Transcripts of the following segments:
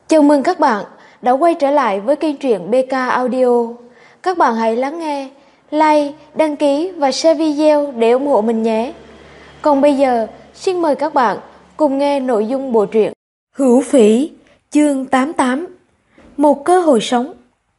Chào mừng các bạn đã quay trở lại với kênh truyện BK Audio. Các bạn hãy lắng nghe, like, đăng ký và share video để ủng hộ mình nhé. Còn bây giờ, xin mời các bạn cùng nghe nội dung bộ truyện Hữu Phỉ, chương 88. Một cơ hội sống.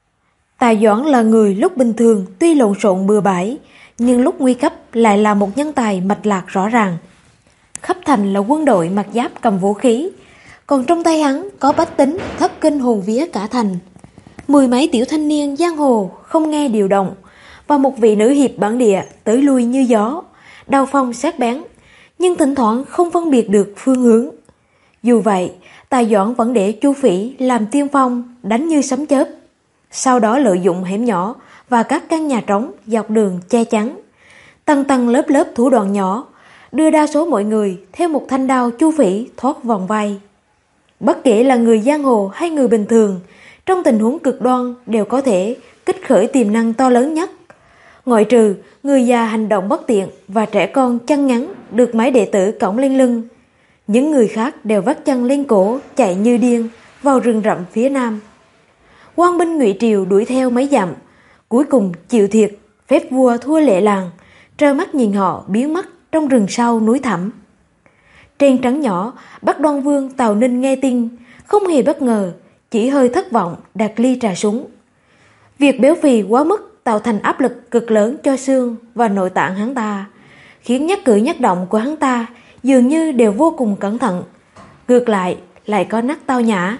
Tài Doãn là người lúc bình thường tuy lộn xộn bừa bãi, nhưng lúc nguy cấp lại là một nhân tài mạch lạc rõ ràng. Khắp thành là quân đội mặc giáp cầm vũ khí, còn trong tay hắn có bách tính thất kinh hồn vía cả thành. Mười mấy tiểu thanh niên giang hồ không nghe điều động, và một vị nữ hiệp bản địa tới lui như gió, đao phong sắc bén, nhưng thỉnh thoảng không phân biệt được phương hướng. Dù vậy, Tài Doãn vẫn để Chu Phỉ làm tiên phong, đánh như sấm chớp. Sau đó lợi dụng hẻm nhỏ và các căn nhà trống dọc đường che chắn, tầng tầng lớp lớp thủ đoạn nhỏ, đưa đa số mọi người theo một thanh đao Chu Phỉ thoát vòng vây. Bất kể là người giang hồ hay người bình thường, trong tình huống cực đoan đều có thể kích khởi tiềm năng to lớn nhất. Ngoại trừ người già hành động bất tiện và trẻ con chân ngắn được mấy đệ tử cõng lên lưng, những người khác đều vắt chân lên cổ chạy như điên vào rừng rậm phía nam. Quan binh Ngụy Triều đuổi theo mấy dặm, cuối cùng chịu thiệt, phép vua thua lệ làng, trơ mắt nhìn họ biến mất trong rừng sâu núi thẳm. Trên trấn nhỏ, Bắc Đoan Vương Tào Ninh nghe tin, không hề bất ngờ, chỉ hơi thất vọng đặt ly trà xuống. Việc béo phì quá mức tạo thành áp lực cực lớn cho xương và nội tạng hắn ta, khiến nhất cử nhất động của hắn ta dường như đều vô cùng cẩn thận, ngược lại có nét tao nhã.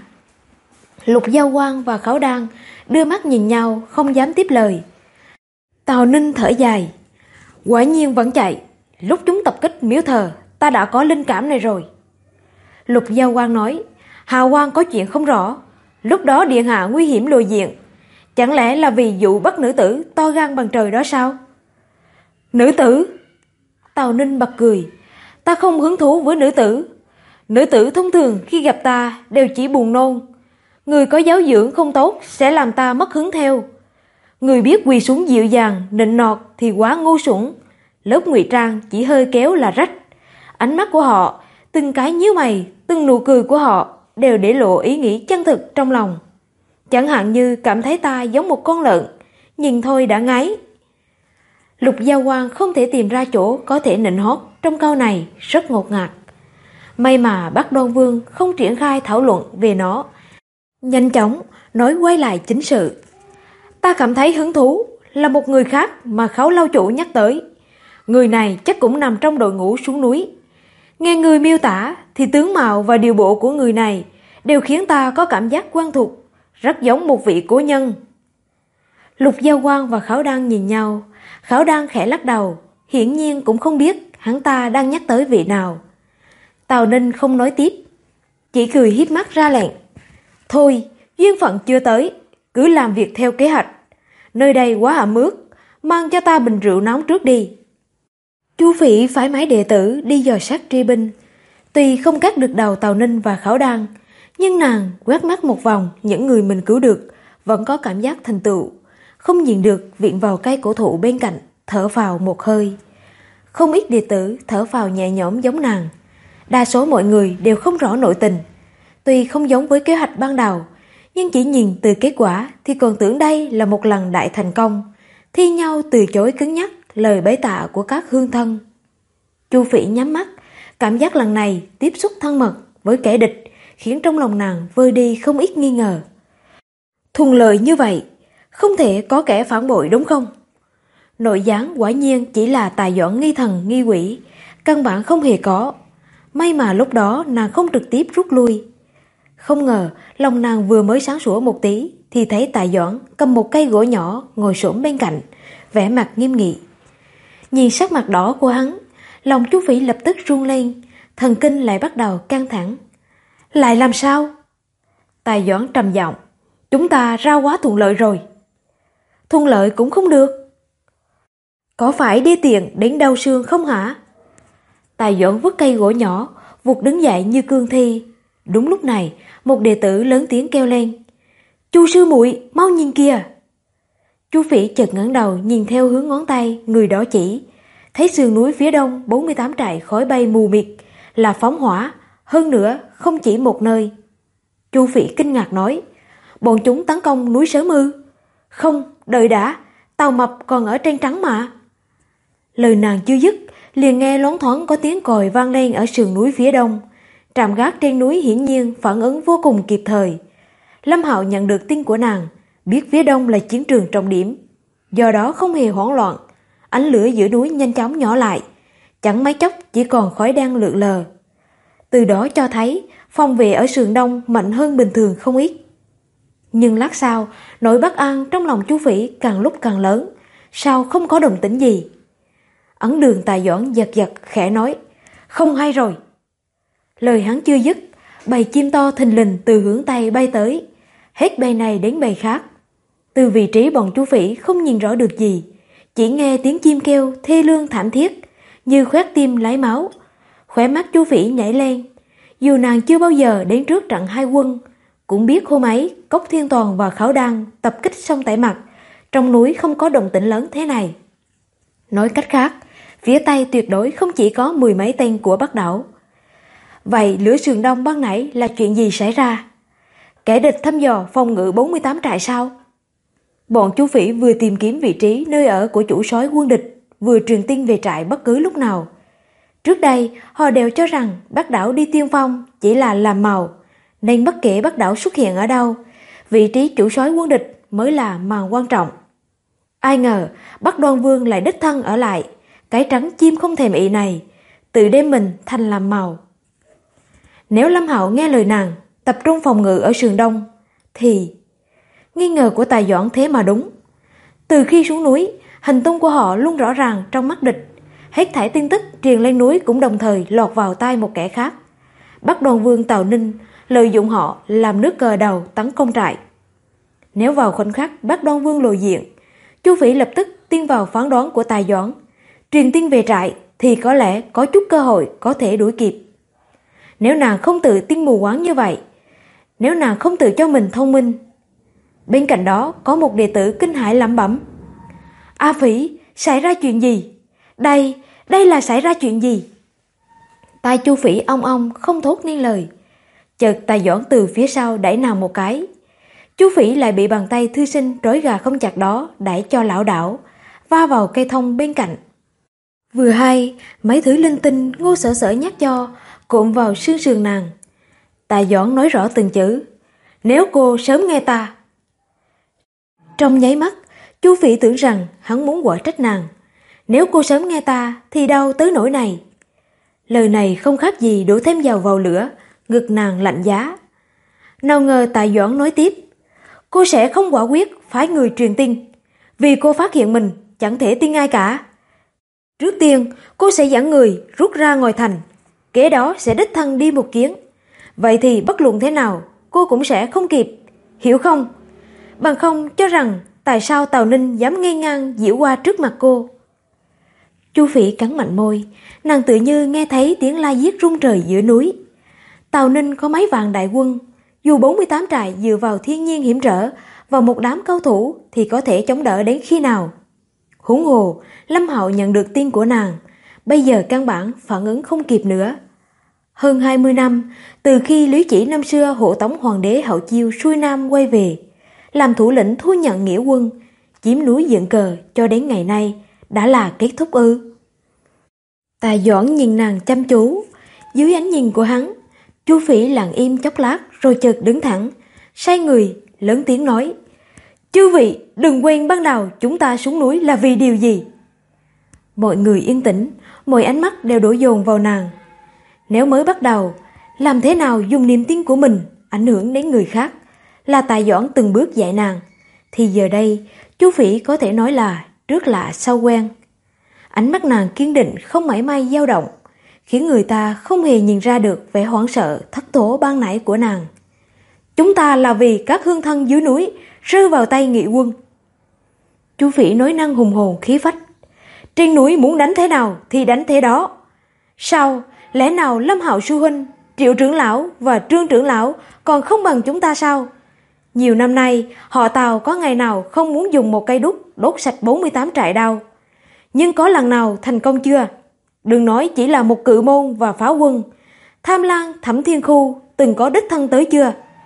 Lục Giao Quang và Khấu Đan đưa mắt nhìn nhau không dám tiếp lời. Tào Ninh thở dài, quả nhiên vẫn chạy, lúc chúng tập kích miếu thờ ta đã có linh cảm này rồi. Lục Giao Quang nói, Hào Quang có chuyện không rõ, lúc đó điện hạ nguy hiểm lộ diện, chẳng lẽ là vì vụ bắt nữ tử to gan bằng trời đó sao? Nữ tử? Tào Ninh bật cười, ta không hứng thú với nữ tử. Nữ tử thông thường khi gặp ta đều chỉ buồn nôn, người có giáo dưỡng không tốt sẽ làm ta mất hứng theo. Người biết quỳ xuống dịu dàng, nịnh nọt thì quá ngu xuẩn, lớp ngụy trang chỉ hơi kéo là rách. Ánh mắt của họ, từng cái nhíu mày, từng nụ cười của họ đều để lộ ý nghĩ chân thực trong lòng. Chẳng hạn như cảm thấy ta giống một con lợn, nhìn thôi đã ngấy. Lục Giao Quang không thể tìm ra chỗ có thể nịnh hót trong câu này, rất ngột ngạt. May mà Bắc Đoan Vương không triển khai thảo luận về nó, nhanh chóng nói quay lại chính sự. Ta cảm thấy hứng thú là một người khác mà Khấu lâu chủ nhắc tới. Người này chắc cũng nằm trong đội ngũ xuống núi. Nghe người miêu tả thì tướng mạo và điều bộ của người này đều khiến ta có cảm giác quen thuộc, rất giống một vị cố nhân. Lục Giao Quang và Khấu Đan nhìn nhau, Khấu Đan khẽ lắc đầu, hiển nhiên cũng không biết hắn ta đang nhắc tới vị nào. Tào Ninh không nói tiếp, chỉ cười híp mắt ra lệnh. Thôi, duyên phận chưa tới, cứ làm việc theo kế hoạch. Nơi đây quá ẩm ướt, mang cho ta bình rượu nóng trước đi. Chu Phỉ phái mấy đệ tử đi dò sát truy binh. Tuy không cắt được đầu Tào Ninh và Khấu Đan, nhưng nàng quét mắt một vòng những người mình cứu được, vẫn có cảm giác thành tựu, không nhìn được viện vào cây cổ thụ bên cạnh, thở phào một hơi. Không ít đệ tử thở phào nhẹ nhõm giống nàng. Đa số mọi người đều không rõ nội tình. Tuy không giống với kế hoạch ban đầu, nhưng chỉ nhìn từ kết quả thì còn tưởng đây là một lần đại thành công, thi nhau từ chối cứng nhắc lời bái tạ của các hương thân. Chu Phỉ nhắm mắt, cảm giác lần này tiếp xúc thân mật với kẻ địch khiến trong lòng nàng vơi đi không ít nghi ngờ. Thuận lợi như vậy, không thể có kẻ phản bội đúng không? Nội gián quả nhiên chỉ là Tài Doãn nghi thần nghi quỷ, căn bản không hề có. May mà lúc đó nàng không trực tiếp rút lui. Không ngờ lòng nàng vừa mới sáng sủa một tí thì thấy Tài Doãn cầm một cây gỗ nhỏ ngồi xổm bên cạnh, vẻ mặt nghiêm nghị. Nhìn sắc mặt đỏ của hắn, lòng Chu Phỉ lập tức run lên, thần kinh lại bắt đầu căng thẳng. Lại làm sao? Tài Doãn trầm giọng, chúng ta ra quá thuận lợi rồi. Thuận lợi cũng không được. Có phải đê tiện đến đau xương không hả? Tài Doãn vứt cây gỗ nhỏ, vụt đứng dậy như cương thi. Đúng lúc này, một đệ tử lớn tiếng kêu lên. Chu sư muội, mau nhìn kìa. Chu Phỉ chợt ngẩng đầu nhìn theo hướng ngón tay người đó chỉ, thấy sườn núi phía đông 48 trại khói bay mù mịt, là phóng hỏa, hơn nữa không chỉ một nơi. Chu Phỉ kinh ngạc nói, bọn chúng tấn công núi Sớm ư? Không, đợi đã, Tàu Mập còn ở trên trắng mà. Lời nàng chưa dứt, liền nghe loáng thoáng có tiếng còi vang lên ở sườn núi phía đông. Trạm gác trên núi hiển nhiên phản ứng vô cùng kịp thời. Lâm Hạo nhận được tin của nàng, biết phía đông là chiến trường trọng điểm, do đó không hề hoảng loạn. Ánh lửa giữa núi nhanh chóng nhỏ lại, chẳng mấy chốc chỉ còn khói đen lượn lờ. Từ đó cho thấy phòng vệ ở sườn đông mạnh hơn bình thường không ít. Nhưng lát sau, nỗi bất an trong lòng Chu Phỉ càng lúc càng lớn, sao không có động tĩnh gì. Ấn Đường Tài Doãn giật giật khẽ nói, không hay rồi. Lời hắn chưa dứt, bầy chim to thình lình từ hướng Tây bay tới, hết bầy này đến bầy khác. Từ vị trí bọn Chu Phỉ không nhìn rõ được gì, chỉ nghe tiếng chim kêu thê lương thảm thiết, như khoét tim lấy máu. Khóe mắt Chu Phỉ nhảy lên, dù nàng chưa bao giờ đến trước trận hai quân, cũng biết hôm ấy Cốc Thiên Toàn và Khảo Đan tập kích sông Tải Mặt, trong núi không có động tĩnh lớn thế này. Nói cách khác, phía Tây tuyệt đối không chỉ có 10 mấy tên của Bắc đảo. Vậy lửa sườn đông ban nãy là chuyện gì xảy ra? Kẻ địch thăm dò phòng ngự 48 trại sao? Bọn Chu Phỉ vừa tìm kiếm vị trí nơi ở của chủ soái quân địch, vừa truyền tin về trại bất cứ lúc nào. Trước đây, họ đều cho rằng Bắc đảo đi tiên phong chỉ là làm màu, nên bất kể Bắc đảo xuất hiện ở đâu, vị trí chủ soái quân địch mới là màn quan trọng. Ai ngờ Bắc Đoan Vương lại đích thân ở lại, cái trắng chim không thèm ị này, tự đem mình thành làm màu. Nếu Lâm Hạo nghe lời nàng, tập trung phòng ngự ở sườn đông, thì nghi ngờ của Tài Doãn thế mà đúng. Từ khi xuống núi, hành tung của họ luôn rõ ràng trong mắt địch. Hết thảy tin tức truyền lên núi cũng đồng thời lọt vào tai một kẻ khác. Bắc Đoan Vương Tào Ninh lợi dụng họ làm nước cờ đầu tấn công trại. Nếu vào khoảnh khắc Bắc Đoan Vương lộ diện, Chu Phỉ lập tức tin vào phán đoán của Tài Doãn, truyền tin về trại thì có lẽ có chút cơ hội có thể đuổi kịp. Nếu nàng không tự tin mù quáng như vậy, nếu nàng không tự cho mình thông minh. Bên cạnh đó có một đệ tử kinh hãi lẩm bẩm, A Phỉ, xảy ra chuyện gì? Đây là xảy ra chuyện gì? Tai Chu Phỉ ong ong không thốt nên lời. Chợt Tài Doãn từ phía sau đẩy nàng một cái. Chu Phỉ lại bị bàn tay thư sinh trói gà không chặt đó đẩy cho lảo đảo, va vào cây thông bên cạnh. Vừa hay mấy thứ linh tinh Ngô Sở Sở nhắc cho cụm vào xương sườn nàng. Tài Doãn nói rõ từng chữ, nếu cô sớm nghe ta. Trong nháy mắt, Chu Phỉ tưởng rằng hắn muốn quở trách nàng, nếu cô sớm nghe ta thì đâu tới nỗi này. Lời này không khác gì đổ thêm dầu vào lửa, ngực nàng lạnh giá. Nào ngờ Tài Doãn nói tiếp, cô sẽ không quả quyết phái người truyền tin, vì cô phát hiện mình chẳng thể tin ai cả. Trước tiên, cô sẽ dẫn người rút ra ngoài thành, kế đó sẽ đích thân đi một chuyến. Vậy thì bất luận thế nào, cô cũng sẽ không kịp, hiểu không? Bằng không cho rằng tại sao Tào Ninh dám nghênh ngang diễu qua trước mặt cô. Chu Phỉ cắn mạnh môi, nàng tự như nghe thấy tiếng la giết rung trời giữa núi. Tào Ninh có mấy vạn đại quân, dù 48 trại dựa vào thiên nhiên hiểm trở và một đám cao thủ thì có thể chống đỡ đến khi nào. Huống hồ, Lâm Hạo nhận được tin của nàng, bây giờ căn bản phản ứng không kịp nữa. Hơn 20 năm, từ khi Lý Chỉ năm xưa hộ tống hoàng đế Hậu Chiêu xuôi Nam quay về, làm thủ lĩnh thu nhận nghĩa quân, chiếm núi dựng cờ cho đến ngày nay, đã là kết thúc ư? Tài Doãn nhìn nàng chăm chú, dưới ánh nhìn của hắn, Chu Phỉ lặng im chốc lát rồi chợt đứng thẳng, xoay người, lớn tiếng nói, chư vị đừng quên ban đầu chúng ta xuống núi là vì điều gì. Mọi người yên tĩnh, mọi ánh mắt đều đổ dồn vào nàng. Nếu mới bắt đầu, làm thế nào dùng niềm tin của mình ảnh hưởng đến người khác là Tài Doãn từng bước dạy nàng, thì giờ đây Chu Phỉ có thể nói là trước lạ sau quen. Ánh mắt nàng kiên định không mảy may dao động, khiến người ta không hề nhìn ra được vẻ hoảng sợ thất thố ban nãy của nàng. Chúng ta là vì các hương thân dưới núi rơi vào tay nghị quân. Chu Phỉ nói năng hùng hồn khí phách. Trên núi muốn đánh thế nào thì đánh thế đó. Sao, lẽ nào Lâm Hạo sư huynh, Triệu trưởng lão và Trương trưởng lão còn không bằng chúng ta sao? Nhiều năm nay, họ Tào có ngày nào không muốn dùng một cây đuốc đốt sạch 48 trại đâu. Nhưng có lần nào thành công chưa? Đừng nói chỉ là một cự môn và pháo quân. Tham Lang, Thẩm Thiên Khu từng có đích thân tới chưa?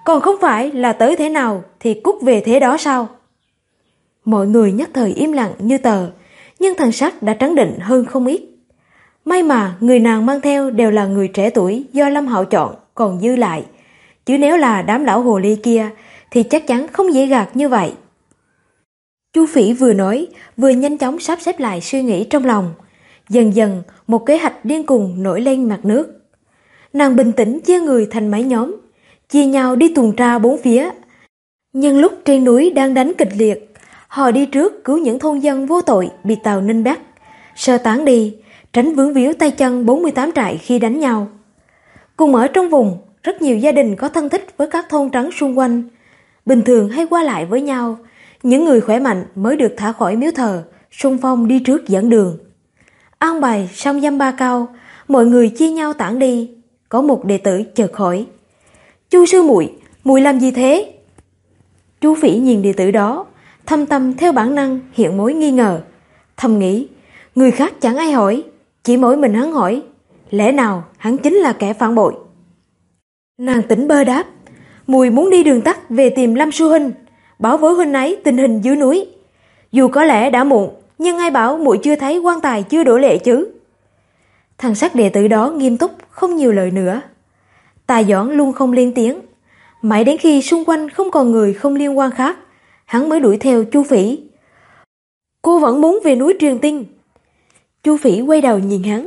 Còn không phải là tới thế nào thì cút về thế đó sao? Mọi người nhất thời im lặng như tờ, nhưng thần sắc đã trấn định hơn không ít. May mà người nàng mang theo đều là người trẻ tuổi do Lâm Hạo chọn còn dư lại, chứ nếu là đám lão hồ ly kia thì chắc chắn không dễ gạt như vậy. Chu Phỉ vừa nói vừa nhanh chóng sắp xếp lại suy nghĩ trong lòng. Dần dần một kế hoạch điên cuồng nổi lên mặt nước. Nàng bình tĩnh chia người thành mấy nhóm, chia nhau đi tuần tra bốn phía. Nhân lúc trên núi đang đánh kịch liệt, họ đi trước cứu những thôn dân vô tội bị Tào Ninh bắt, sơ tán đi, tránh vướng víu tay chân 48 trại khi đánh nhau. Cùng ở trong vùng, rất nhiều gia đình có thân thích với các thôn trấn xung quanh, bình thường hay qua lại với nhau. Những người khỏe mạnh mới được thả khỏi miếu thờ, xung phong đi trước dẫn đường. An bài xong dăm ba câu, mọi người chia nhau tản đi. Có một đệ tử chợt hỏi: Chu sư muội, muội làm gì thế? Chu Phỉ nhìn đệ tử đó, thâm tâm theo bản năng hiện mối nghi ngờ, thầm nghĩ người khác chẳng ai hỏi, chỉ mỗi mình hắn hỏi, lẽ nào hắn chính là kẻ phản bội? Nàng tỉnh bơ đáp: muội muốn đi đường tắt về tìm Lâm sư huynh, báo với huynh ấy tình hình dưới núi. Dù có lẽ đã muộn, nhưng ai bảo muội chưa thấy quan tài chưa đổ lệ chứ? Thần sắc đệ tử đó nghiêm túc, không nhiều lời nữa. Tài Doãn luôn không lên tiếng, mãi đến khi xung quanh không còn người không liên quan khác, hắn mới đuổi theo Chu Phỉ. Cô vẫn muốn về núi truyền tin? Chu Phỉ quay đầu nhìn hắn.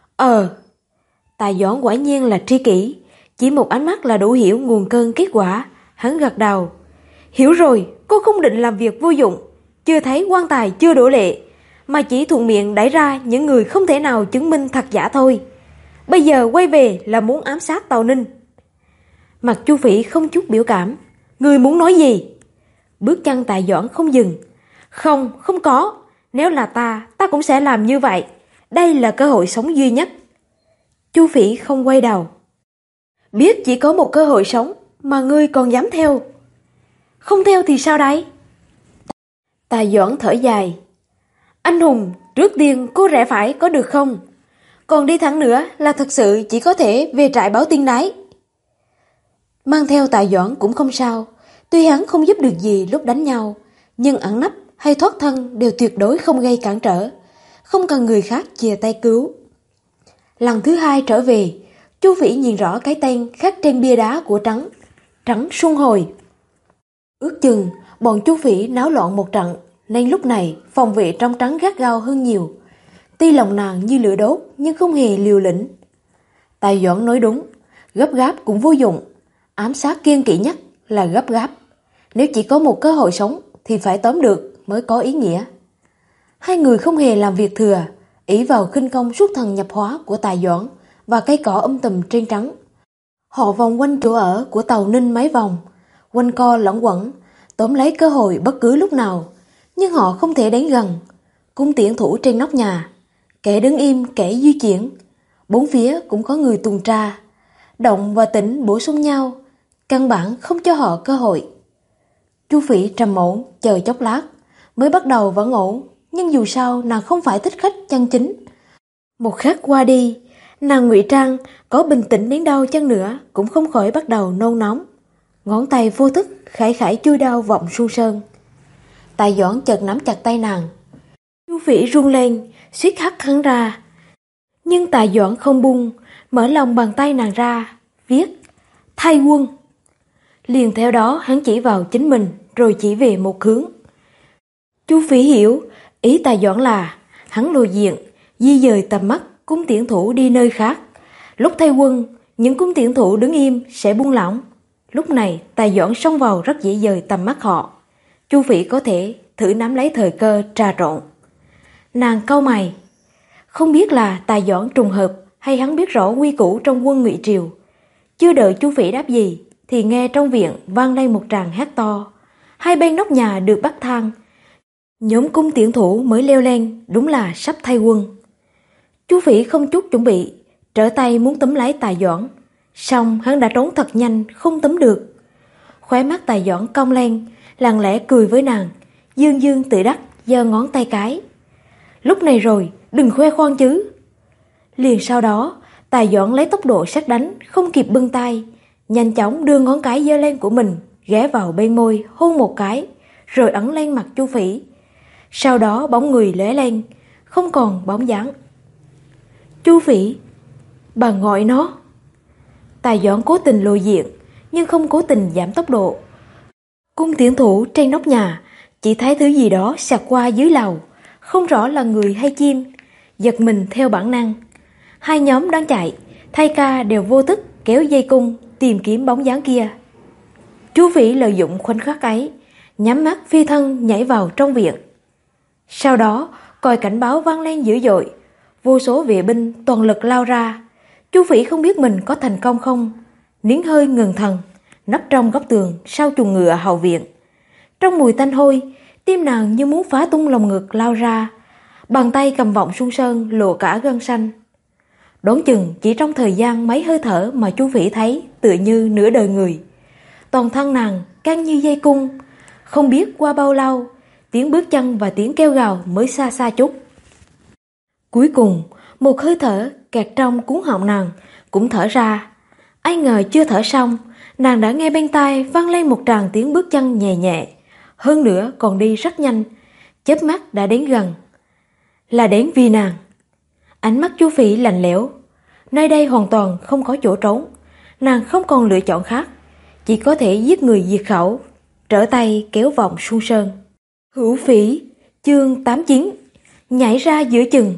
Tài Doãn quả nhiên là tri kỷ, chỉ một ánh mắt là đủ hiểu nguồn cơn kết quả. Hắn gật đầu. Hiểu rồi, cô không định làm việc vô dụng, chưa thấy quan tài chưa đổ lệ, mà chỉ thuận miệng đẩy ra những người không thể nào chứng minh thật giả thôi. Bây giờ quay về là muốn ám sát Tào Ninh. Mặt Chu Phỉ không chút biểu cảm. Người muốn nói gì? Bước chân Tài Doãn không dừng. Không có. Nếu là ta cũng sẽ làm như vậy. Đây là cơ hội sống duy nhất. Chu Phỉ không quay đầu. Biết chỉ có một cơ hội sống mà ngươi còn dám theo. Không theo thì sao đây? Tài Doãn thở dài. Anh hùng, trước tiên cô rẽ phải có được không? Còn đi thẳng nữa là thật sự chỉ có thể về trại báo tin đấy. Mang theo Tài Doãn cũng không sao, tuy hắn không giúp được gì lúc đánh nhau, nhưng ẩn nấp hay thoát thân đều tuyệt đối không gây cản trở, không cần người khác chìa tay cứu. Lần thứ hai trở về, Chu Phỉ nhìn rõ cái tên khắc trên bia đá của Trấn Xuân Hồi. Ước chừng bọn Chu Phỉ náo loạn một trận, nên lúc này phòng vệ trong trấn gắt gao hơn nhiều. Tuy lòng nàng như lửa đốt nhưng không hề liều lĩnh. Tài Doãn nói đúng, gấp gáp cũng vô dụng, ám sát kiêng kỵ nhất là gấp gáp. Nếu chỉ có một cơ hội sống thì phải tóm được mới có ý nghĩa. Hai người không hề làm việc thừa, ỷ vào khinh công xuất thần nhập hóa của Tài Doãn và cây cỏ tùm trên trắng. Họ vòng quanh chỗ ở của Tào Ninh mấy vòng, quanh co lẫn quẩn, tóm lấy cơ hội bất cứ lúc nào, nhưng họ không thể đến gần. Cung tiễn thủ trên nóc nhà, kẻ đứng im kẻ di chuyển, bốn phía cũng có người tuần tra, động và tĩnh bổ sung nhau, căn bản không cho họ cơ hội. Chu Phỉ trầm ổn chờ chốc lát, mới bắt đầu vẫn ổn, nhưng dù sao nàng không phải thích khách chân chính. Một khắc qua đi, nàng ngụy trang có bình tĩnh đến đâu chăng nữa cũng không khỏi bắt đầu nôn nóng. Ngón tay vô thức khải khải chui đao vọng xuân sơn. Tài Doãn chợt nắm chặt tay nàng. Chu Phỉ run lên, suýt hất hắn ra. Nhưng Tài Doãn không buông, mở lòng bàn tay nàng ra, viết thay quân. Liền theo đó hắn chỉ vào chính mình, rồi chỉ về một hướng. Chu Phỉ hiểu, ý Tài Doãn là hắn lùi diện, di dời tầm mắt cung tiễn thủ đi nơi khác. Lúc thay quân, những cung tiễn thủ đứng im sẽ buông lỏng. Lúc này Tài Doãn xông vào rất dễ dời tầm mắt họ. Chu Phỉ có thể thử nắm lấy thời cơ trà trộn. Nàng cau mày, không biết là Tài Doãn trùng hợp hay hắn biết rõ quy củ trong quân Ngụy Triều. Chưa đợi Chu Phỉ đáp gì thì nghe trong viện vang lên một tràng hét to. Hai bên nóc nhà được bắt thang. Nhóm cung tiễn thủ mới leo lên, đúng là sắp thay quân. Chu Phỉ không chút chuẩn bị, trở tay muốn túm lấy Tài Doãn, song hắn đã trốn thật nhanh, không túm được. Khóe mắt Tài Doãn cong lên, lặng lẽ cười với nàng, dương dương tự đắc giơ ngón tay cái. Lúc này rồi, đừng khoe khoang chứ. Liền sau đó, Tài Doãn lấy tốc độ sét đánh, không kịp bưng tay, nhanh chóng đưa ngón cái giơ lên của mình, ghé vào bên môi hôn một cái, rồi ấn lên mặt Chu Phỉ. Sau đó bóng người lóe lên, không còn bóng dáng. Chu Phỉ, bà gọi nó. Tài Doãn cố tình lộ diện, nhưng không cố tình giảm tốc độ. Cung tiến thủ trên nóc nhà chỉ thấy thứ gì đó xẹt qua dưới lầu, không rõ là người hay chim, giật mình theo bản năng. Hai nhóm đang chạy, thay ca đều vô thức kéo dây cung tìm kiếm bóng dáng kia. Chu Phỉ lợi dụng khoảnh khắc ấy, nhắm mắt phi thân nhảy vào trong viện. Sau đó còi cảnh báo vang lên dữ dội, vô số vệ binh toàn lực lao ra. Chu Phỉ không biết mình có thành công không, nín hơi ngừng thần, nấp trong góc tường sau chuồng ngựa hậu viện. Trong mùi tanh hôi, tim nàng như muốn phá tung lồng ngực lao ra, bàn tay cầm vọng Xuân Sơn lộ cả gân xanh. Đoán chừng chỉ trong thời gian mấy hơi thở mà Chu Phỉ thấy tựa như nửa đời người. Toàn thân nàng căng như dây cung, không biết qua bao lâu, tiếng bước chân và tiếng kêu gào mới xa xa chút. Cuối cùng, một hơi thở kẹt trong cuống họng nàng cũng thở ra. Ai ngờ chưa thở xong, nàng đã nghe bên tai vang lên một tràng tiếng bước chân nhẹ nhẹ, hơn nữa còn đi rất nhanh, chớp mắt đã đến gần. Là đến vì nàng. Ánh mắt Chu Phỉ lạnh lẽo, nơi đây hoàn toàn không có chỗ trốn, nàng không còn lựa chọn khác, chỉ có thể giết người diệt khẩu, trở tay kéo vọng Xuân Sơn. Hữu Phỉ, chương 89, nhảy ra giữa chừng.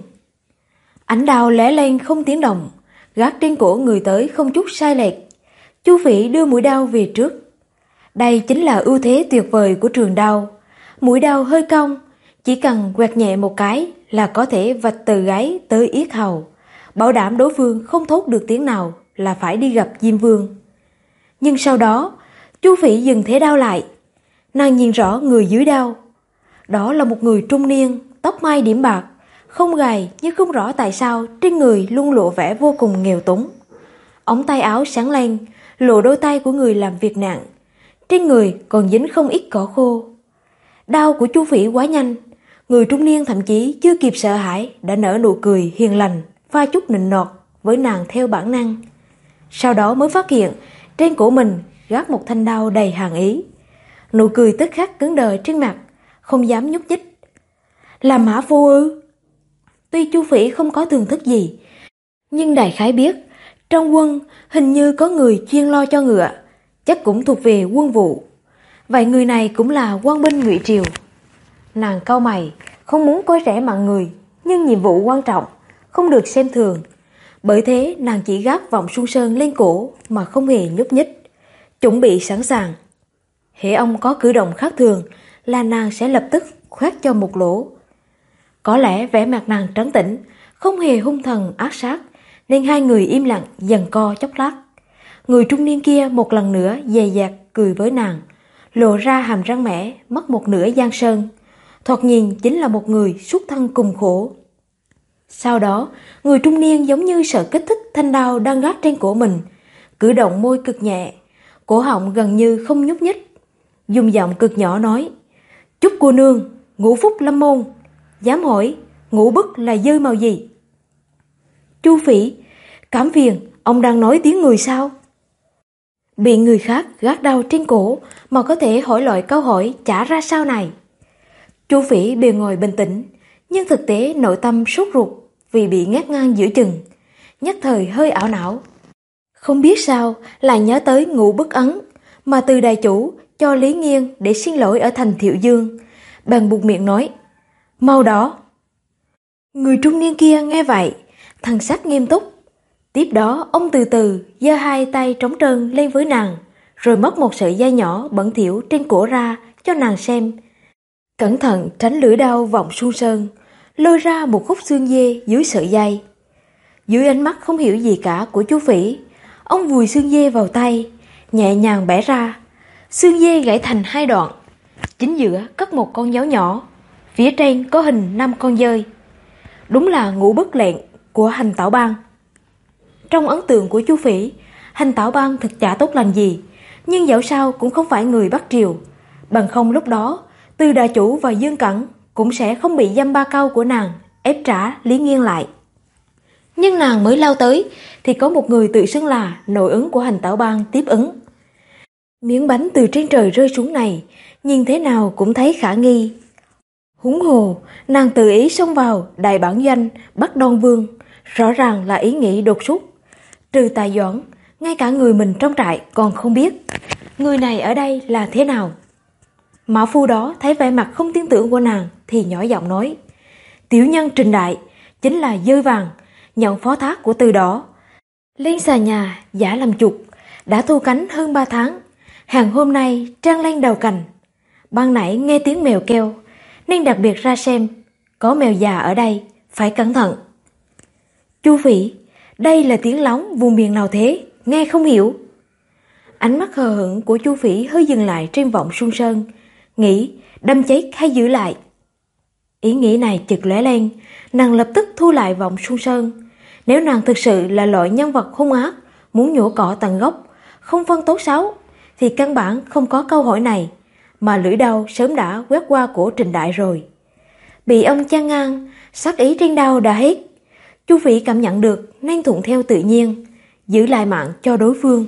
Ánh đao lóe lên không tiếng động, gác trên cổ người tới không chút sai lệch. Chu Phỉ đưa mũi đao về trước. Đây chính là ưu thế tuyệt vời của trường đao. Mũi đao hơi cong, chỉ cần quẹt nhẹ một cái là có thể vạch từ gáy tới yết hầu, bảo đảm đối phương không thốt được tiếng nào là phải đi gặp Diêm Vương. Nhưng sau đó, Chu Phỉ dừng thế đao lại. Nàng nhìn rõ người dưới đao. Đó là một người trung niên, tóc mai điểm bạc, không gầy nhưng không rõ tại sao trên người luôn lộ vẻ vô cùng nghèo túng. Ống tay áo sáng lên, lộ đôi tay của người làm việc nặng. Trên người còn dính không ít cỏ khô. Đao của Chu Phỉ quá nhanh, người trung niên thậm chí chưa kịp sợ hãi đã nở nụ cười hiền lành, pha chút nịnh nọt với nàng theo bản năng. Sau đó mới phát hiện trên cổ mình gác một thanh đao đầy hàn ý. Nụ cười tức khắc cứng đờ trên mặt, không dám nhúc nhích. Là Mã Phu ư? Tuy Chu Phỉ không có thường thức gì, nhưng đại khái biết trong quân hình như có người chuyên lo cho ngựa, chắc cũng thuộc về quân vụ. Vậy người này cũng là quan binh Ngụy Triều. Nàng cau mày, không muốn coi rẻ mạng người, nhưng nhiệm vụ quan trọng, không được xem thường. Bởi thế nàng chỉ gác vọng Xuân Sơn lên cổ mà không hề nhúc nhích, chuẩn bị sẵn sàng. Hễ ông có cử động khác thường là nàng sẽ lập tức khoét cho một lỗ. Có lẽ vẻ mặt nàng trấn tĩnh, không hề hung thần ác sát, nên hai người im lặng giằng co chốc lát. Người trung niên kia một lần nữa dè dặt cười với nàng, lộ ra hàm răng mẻ mất một nửa giang sơn, thoạt nhìn chính là một người xuất thân cùng khổ. Sau đó, người trung niên giống như sợ kích thích thanh đao đang gác trên cổ mình, cử động môi cực nhẹ, cổ họng gần như không nhúc nhích, dùng giọng cực nhỏ nói: "Chúc cô nương, ngũ phúc lâm môn, dám hỏi ngũ bức là dơi màu gì?" Chu Phỉ, cảm phiền, ông đang nói tiếng người sao? Bị người khác gác đao trên cổ mà có thể hỏi loại câu hỏi chả ra sao này. Chu Phỉ bề ngoài bình tĩnh, nhưng thực tế nội tâm sốt ruột vì bị ngắt ngang giữa chừng, nhất thời hơi ảo não. Không biết sao lại nhớ tới Ngũ Bức Ấn mà từ đại chủ cho Lý Nghiên để xin lỗi ở thành Thiệu Dương, bèn buộc miệng nói: "Mau đó." Người trung niên kia nghe vậy, thần sắc nghiêm túc. Tiếp đó ông từ từ giơ hai tay trống trơn lên với nàng, rồi móc một sợi dây nhỏ bẩn thỉu trên cổ ra cho nàng xem. Cẩn thận tránh lưỡi đao vọng Xuân Sơn, lôi ra một khúc xương dê dưới sợi dây. Dưới ánh mắt không hiểu gì cả của Chu Phỉ, ông vùi xương dê vào tay, nhẹ nhàng bẻ ra. Xương dê gãy thành hai đoạn, chính giữa cất một con dấu nhỏ, phía trên có hình 5 con dơi. Đúng là ngũ bức lệnh của Hành Tảo Bang. Trong ấn tượng của Chu Phỉ, Hành Tảo Bang thực chả tốt lành gì, nhưng dẫu sao cũng không phải người Bắc Triều, bằng không lúc đó Từ đại chủ và Dương Cẩn cũng sẽ không bị dăm ba câu của nàng ép trả Lý Nghiên lại. Nhưng nàng mới lao tới thì có một người tự xưng là nội ứng của Hành Tảo Bang tiếp ứng. Miếng bánh từ trên trời rơi xuống này, nhìn thế nào cũng thấy khả nghi. Huống hồ, nàng tự ý xông vào đại bản doanh bắt Đoan Vương, rõ ràng là ý nghĩ đột xuất. Trừ Tài Doãn, ngay cả người mình trong trại còn không biết. Người này ở đây là thế nào? Mã phu đó thấy vẻ mặt không tin tưởng của nàng thì nhỏ giọng nói: tiểu nhân Trình Đại chính là Dơi Vàng, nhận phó thác của Từ Đỏ. Lên xà nhà giả làm chuột, đã thu cánh hơn 3 tháng. Hàng hôm nay trăng lên đầu cành. Ban nãy nghe tiếng mèo kêu nên đặc biệt ra xem, có mèo già ở đây, phải cẩn thận. Chu Phỉ, đây là tiếng lóng vùng miền nào thế, nghe không hiểu. Ánh mắt hờ hững của Chu Phỉ hơi dừng lại trên Vọng Xuân Sơn, nghĩ đâm chết hay giữ lại. Ý nghĩ này chợt lóe lên, nàng lập tức thu lại Vọng Xuân Sơn. Nếu nàng thực sự là loại nhân vật hung ác, muốn nhổ cỏ tận gốc, không phân tốt xấu, thì căn bản không có câu hỏi này, mà lưỡi đao sớm đã quét qua cổ Trình Đại rồi. Bị ông chăn ngang, sát ý trên đao đã hết. Chu Phỉ cảm nhận được nên thuận theo tự nhiên, giữ lại mạng cho đối phương.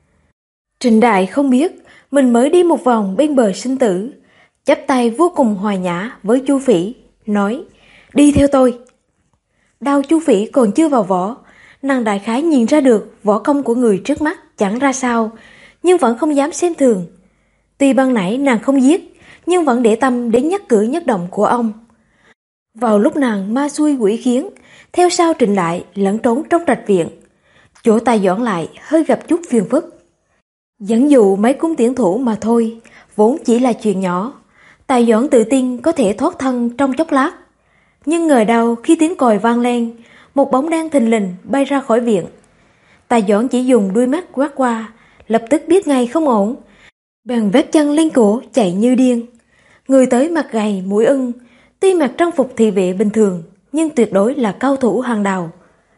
Trình Đại không biết mình mới đi một vòng bên bờ sinh tử, chắp tay vô cùng hòa nhã với Chu Phỉ, nói: đi theo tôi. Đao Chu Phỉ còn chưa vào vỏ, nàng đại khái nhìn ra được võ công của người trước mắt chẳng ra sao, nhưng vẫn không dám xem thường. Tuy ban nãy nàng không giết, nhưng vẫn để tâm đến nhất cử nhất động của ông. Vào lúc nàng ma xui quỷ khiến, theo sau Trình Đại lẫn trốn trong trạch viện, chỗ Tài Doãn lại hơi gặp chút phiền phức. Dẫn dụ mấy cung tiễn thủ mà thôi, vốn chỉ là chuyện nhỏ. Tài Doãn tự tin có thể thoát thân trong chốc lát. Nhưng ngờ đâu khi tiếng còi vang lên, một bóng đen thình lình bay ra khỏi viện. Tài Doãn chỉ dùng đuôi mắt quét qua, lập tức biết ngay không ổn, bèn vết chân lên cổ chạy như điên. Người tới mặt gầy mũi ưng, tuy mặc trang phục thị vệ bình thường, nhưng tuyệt đối là cao thủ hàng đầu.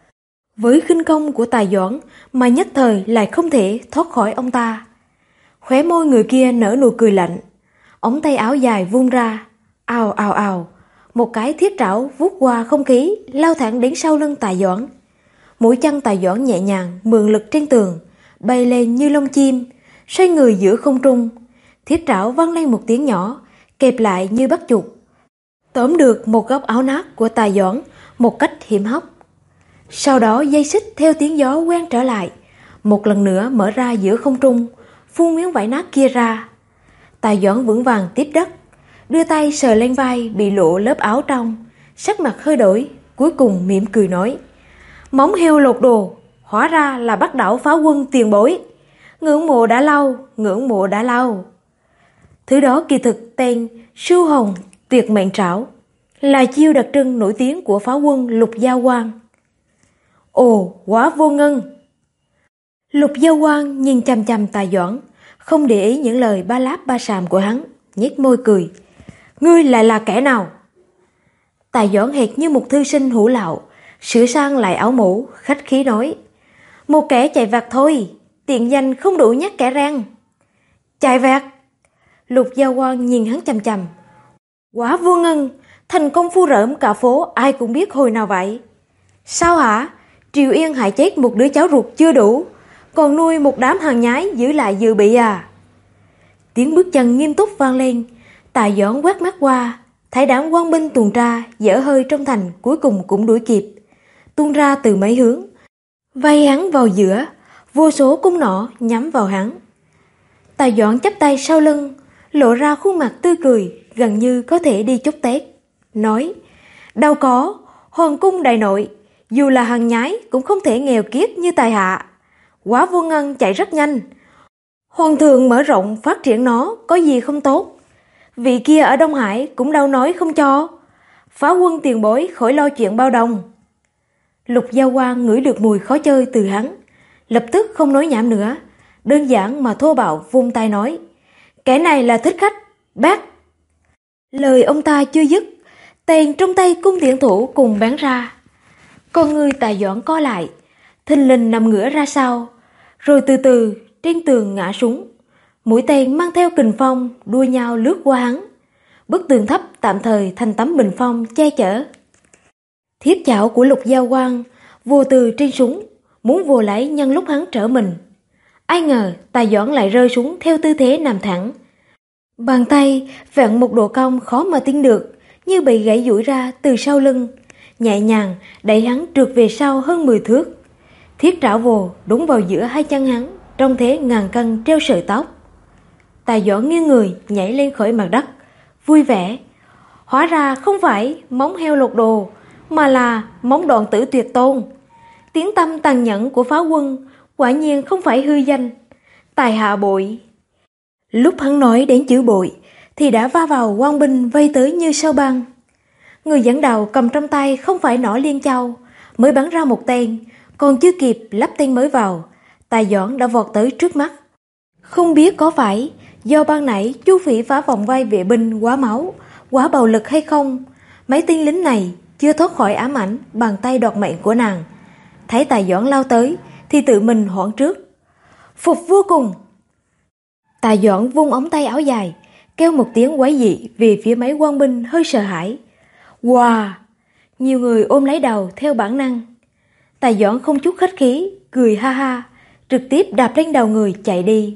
Với khinh công của Tài Doãn mà nhất thời lại không thể thoát khỏi ông ta. Khóe môi người kia nở nụ cười lạnh, ống tay áo dài vung ra, ào ào ào, một cái thiết trảo vút qua không khí, lao thẳng đến sau lưng Tài Doãn. Mũi chân Tài Doãn nhẹ nhàng mượn lực trên tường, bay lên như lông chim, xoay người giữa không trung. Thiết trảo vang lên một tiếng nhỏ, kẹp lại như bắt chuột, tóm được một góc áo nát của Tài Doãn một cách hiểm hóc. Sau đó dây xích theo tiếng gió quen trở lại, một lần nữa mở ra giữa không trung, phun miếng vải nát kia ra. Tài Doãn vững vàng tiếp đất, đưa tay sờ lên vai bị lộ lớp áo trong, sắc mặt hơi đổi, cuối cùng mỉm cười nói: móng heo lột đồ, hóa ra là Bắc Đảo phá quân tiền bối. Ngưỡng mộ đã lâu, ngưỡng mộ đã lâu. Thứ đó kỳ thực tên Sư Hồng Tuyệt Mệnh Trảo, là chiêu đặc trưng nổi tiếng của phá quân Lục Giao Quang. Ồ, quá vô ngân. Lục Giao Quang nhìn chằm chằm Tài Doãn, không để ý những lời ba láp ba xàm của hắn, nhếch môi cười: ngươi lại là kẻ nào? Tài Doãn hệt như một thư sinh hủ lậu, sửa sang lại áo mũ, khách khí nói: một kẻ chạy vặt thôi, tiện danh không đủ nhắc kẻ răng. Chạy vặt? Lục Giao Quang nhìn hắn chằm chằm: quá vô ngân, thành công phu rỡm cả phố ai cũng biết hồi nào vậy. Sao hả? Triều Yên hại chết một đứa cháu ruột chưa đủ, còn nuôi một đám hàng nhái giữ lại dự bị à? Tiếng bước chân nghiêm túc vang lên. Tài Doãn quét mắt qua, thấy đám quan binh tuần tra dở hơi trong thành cuối cùng cũng đuổi kịp, tuôn ra từ mấy hướng, vây hắn vào giữa, vô số cung nỏ nhắm vào hắn. Tài Doãn chắp tay sau lưng, lộ ra khuôn mặt tươi cười, gần như có thể đi chúc Tết, nói: đâu có, hoàng cung đại nội, dù là hàng nhái cũng không thể nghèo kiết như tài hạ. Quá vô ngân chạy rất nhanh, hoàng thượng mở rộng phát triển nó có gì không tốt. Vị kia ở Đông Hải cũng đâu nói không cho. Phá quân tiền bối khỏi lo chuyện bao đồng. Lục Giao Quang ngửi được mùi khó chơi từ hắn, lập tức không nói nhảm nữa, đơn giản mà thô bạo vung tay nói: kẻ này là thích khách, bác. Lời ông ta chưa dứt, tên trong tay cung tiễn thủ cùng bắn ra. Con người Tài Doãn co lại, thình lình nằm ngửa ra sau, rồi từ từ trên tường ngã xuống. Mũi tên mang theo kình phong đua nhau lướt qua hắn, bức tường thấp tạm thời thành tấm bình phong che chở. Thiết chảo của Lục Giao Quang vồ từ trên súng, muốn vồ lấy nhân lúc hắn trở mình. Ai ngờ Tài Doãn lại rơi xuống theo tư thế nằm thẳng. Bàn tay vặn một độ cong khó mà tin được, như bị gãy duỗi ra từ sau lưng, nhẹ nhàng đẩy hắn trượt về sau hơn 10 thước. Thiết trảo vồ đúng vào giữa hai chân hắn, trong thế ngàn cân treo sợi tóc. Tài Doãn nghiêng người nhảy lên khỏi mặt đất, vui vẻ. Hóa ra không phải móng heo lột đồ, mà là móng đoạn tử tuyệt tôn. Tiếng tâm tàn nhẫn của pháo quân quả nhiên không phải hư danh. Tài hạ bội. Lúc hắn nói đến chữ bội thì đã va vào quan binh vây tới như sao băng. Người dẫn đầu cầm trong tay không phải nỏ liên châu, mới bắn ra một tên, còn chưa kịp lắp tên mới vào, Tài Doãn đã vọt tới trước mắt. Không biết có phải do ban nãy Chu Phỉ phá vòng vây vệ binh quá máu, quá bạo lực hay không, mấy tên lính này chưa thoát khỏi ám ảnh bàn tay đoạt mệnh của nàng. Thấy Tài Doãn lao tới thì tự mình hoảng trước. Phục vô cùng. Tài Doãn vung ống tay áo dài, kêu một tiếng quái dị về phía mấy quan binh hơi sợ hãi. Wow! Nhiều người ôm lấy đầu theo bản năng. Tài Doãn không chút khách khí, cười ha ha, trực tiếp đạp lên đầu người chạy đi.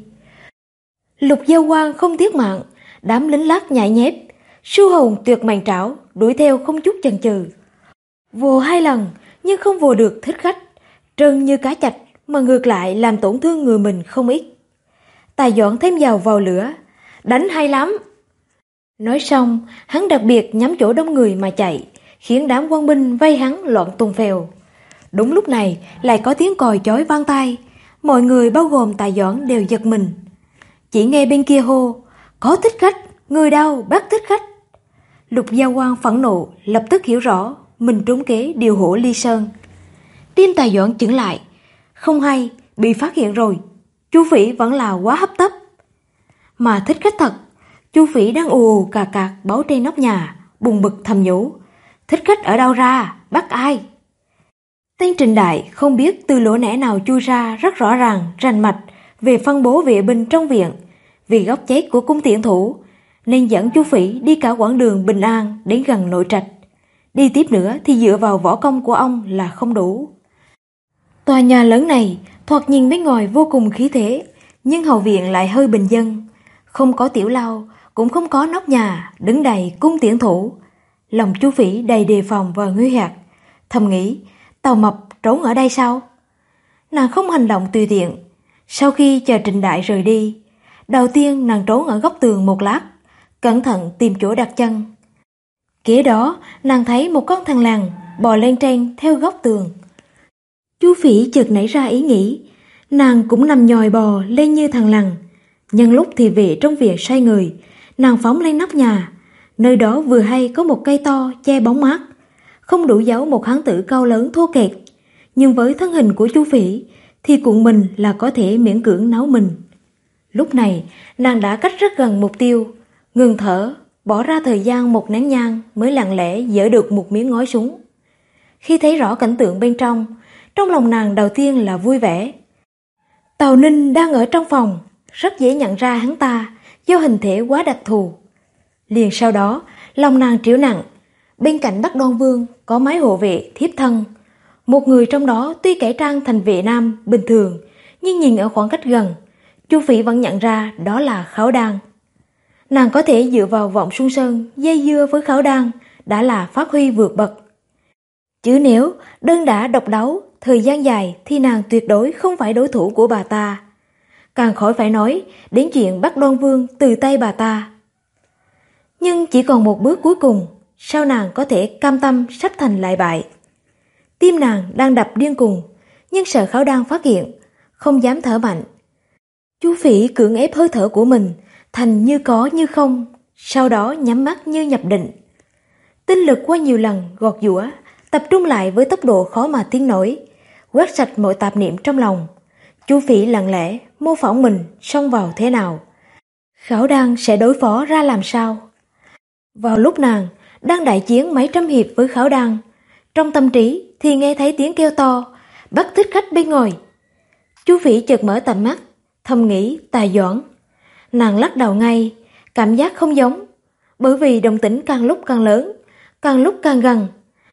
Lục Giao Quang không tiếc mạng, đám lính lát nhảy nhép, Su Hồn tuyệt màn trảo, đuổi theo không chút chần chừ. Vồ 2 lần nhưng không vồ được thích khách, trơn như cá chạch mà ngược lại làm tổn thương người mình không ít. Tài Doãn thêm dầu vào lửa, đánh hay lắm. Nói xong, hắn đặc biệt nhắm chỗ đông người mà chạy, khiến đám quân binh vây hắn loạn tung phèo. Đúng lúc này lại có tiếng còi chói vang tai, mọi người bao gồm Tài Doãn đều giật mình. Chỉ nghe bên kia hô, có thích khách, người đâu bắt thích khách. Lục Giao Quang phẫn nộ, lập tức hiểu rõ mình trúng kế điều hổ ly sơn. Tim Tài Doãn chững lại, không hay, bị phát hiện rồi. Chu Phỉ vẫn là quá hấp tấp. Mà thích khách thật, Chu Phỉ đang ù ù cà cạc báo trên nóc nhà, buồn bực thầm nhủ. Thích khách ở đâu ra, bắt ai? Tên Trình Đại không biết từ lỗ nẻ nào chui ra rất rõ ràng, rành mạch về phân bố vệ binh trong viện. Vì góc chết của cung tiễn thủ, nên dẫn Chu Phỉ đi cả quãng đường bình an đến gần nội trạch. Đi tiếp nữa thì dựa vào võ công của ông là không đủ. Tòa nhà lớn này thoạt nhìn bên ngoài vô cùng khí thế, nhưng hậu viện lại hơi bình dân. Không có tiểu lâu, cũng không có nóc nhà, đứng đầy cung tiễn thủ. Lòng Chu Phỉ đầy đề phòng và nguy hiểm, thầm nghĩ, Tàu Mập trốn ở đây sao? Nàng không hành động tùy tiện. Sau khi chờ Trình Đại rời đi, đầu tiên nàng trốn ở góc tường một lát, cẩn thận tìm chỗ đặt chân. Kế đó, nàng thấy một con thằn lằn bò lên trên theo góc tường. Chu Phỉ chợt nảy ra ý nghĩ, nàng cũng nằm nhòi bò lên như thằn lằn. Nhân lúc thì vệ trong viện say người, nàng phóng lên nóc nhà. Nơi đó vừa hay có một cây to che bóng mát, không đủ giấu một hán tử cao lớn thô kệch. Nhưng với thân hình của Chu Phỉ thì cuộn mình là có thể miễn cưỡng nấu mình. Lúc này nàng đã cách rất gần mục tiêu, ngừng thở, bỏ ra thời gian một nén nhang mới lặng lẽ giở được một miếng ngói súng. Khi thấy rõ cảnh tượng bên trong lòng nàng đầu tiên là vui vẻ. Tào Ninh đang ở trong phòng, rất dễ nhận ra hắn ta do hình thể quá đặc thù. Liền sau đó, lòng nàng triểu nặng. Bên cạnh Bắc Đoan Vương có mấy hộ vệ thiếp thân. Một người trong đó tuy cải trang thành vệ nam bình thường, nhưng nhìn ở khoảng cách gần, Chu Phỉ vẫn nhận ra đó là Khảo Đan. Nàng có thể dựa vào vọng Xuân Sơn dây dưa với Khảo Đan đã là phát huy vượt bậc. Chứ nếu đơn đả độc đấu thời gian dài thì nàng tuyệt đối không phải đối thủ của bà ta. Càng khỏi phải nói đến chuyện bắt Đoan Vương từ tay bà ta. Nhưng chỉ còn một bước cuối cùng, sao nàng có thể cam tâm sắp thành lại bại? Tim nàng đang đập điên cuồng, nhưng sợ Khảo Đan phát hiện, không dám thở mạnh. Chu Phỉ cưỡng ép hơi thở của mình thành như có như không, sau đó nhắm mắt như nhập định. Tinh lực qua nhiều lần gọt giũa, tập trung lại với tốc độ khó mà tin nổi, quét sạch mọi tạp niệm trong lòng. Chu Phỉ lặng lẽ mô phỏng mình xông vào thế nào, Khảo Đan sẽ đối phó ra làm sao. Vào lúc nàng đang đại chiến mấy trăm hiệp với Khảo Đan, trong tâm trí thì nghe thấy tiếng kêu to, bắt thích khách bên ngoài. Chu Phỉ chợt mở tầm mắt, thầm nghĩ Tài Doãn. Nàng lắc đầu ngay, cảm giác không giống, bởi vì động tĩnh càng lúc càng lớn, càng lúc càng gần.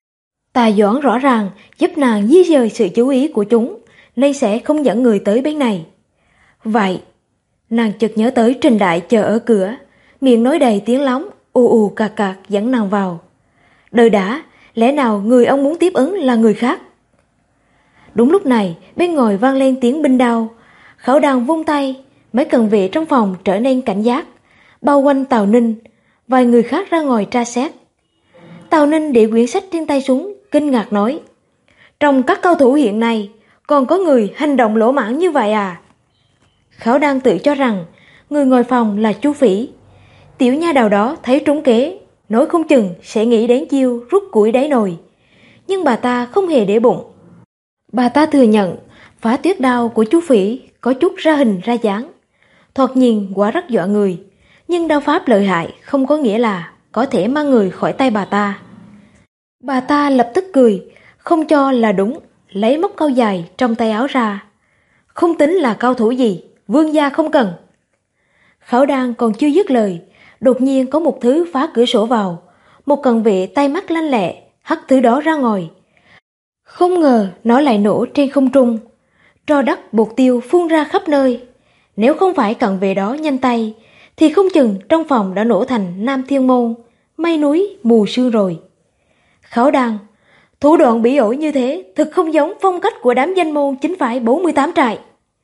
Tà Doãn rõ ràng giúp nàng di dời sự chú ý của chúng, nên sẽ không dẫn người tới bên này. Vậy, nàng chợt nhớ tới Trình Đại chờ ở cửa, miệng nói đầy tiếng lóng, ù ù cạc cạc dẫn nàng vào. Đời đã, lẽ nào người ông muốn tiếp ứng là người khác? Đúng lúc này, bên ngoài vang lên tiếng binh đao. Khẩu đàn vung tay, mấy cận vệ trong phòng trở nên cảnh giác, bao quanh Tào Ninh, vài người khác ra ngoài tra xét. Tào Ninh để quyển sách trên tay xuống, kinh ngạc nói: trong các cao thủ hiện nay, còn có người hành động lỗ mãng như vậy à? Khảo đang tự cho rằng người ngồi phòng là Chu Phỉ. Tiểu nha đầu đó thấy trúng kế, nói không chừng sẽ nghĩ đến chiêu rút củi đáy nồi. Nhưng bà ta không hề để bụng. Bà ta thừa nhận phá tuyết đao của Chu Phỉ có chút ra hình ra dáng, thoạt nhìn quả rất dọa người, nhưng đao pháp lợi hại không có nghĩa là có thể mang người khỏi tay bà ta. Bà ta lập tức cười, không cho là đúng, lấy móc câu dài trong tay áo ra. Không tính là cao thủ gì, vương gia không cần. Khảo Đan còn chưa dứt lời, đột nhiên có một thứ phá cửa sổ vào. Một cận vệ tay mắt lanh lẹ hất thứ đó ra ngoài. Không ngờ nó lại nổ trên không trung. Tro đất bột tiêu phun ra khắp nơi. Nếu không phải cận vệ đó nhanh tay, thì không chừng trong phòng đã nổ thành Nam Thiên Môn, mây núi mù sương rồi. Khảo Đan, thủ đoạn bỉ ổi như thế thực không giống phong cách của đám danh môn chính phái 48 trại.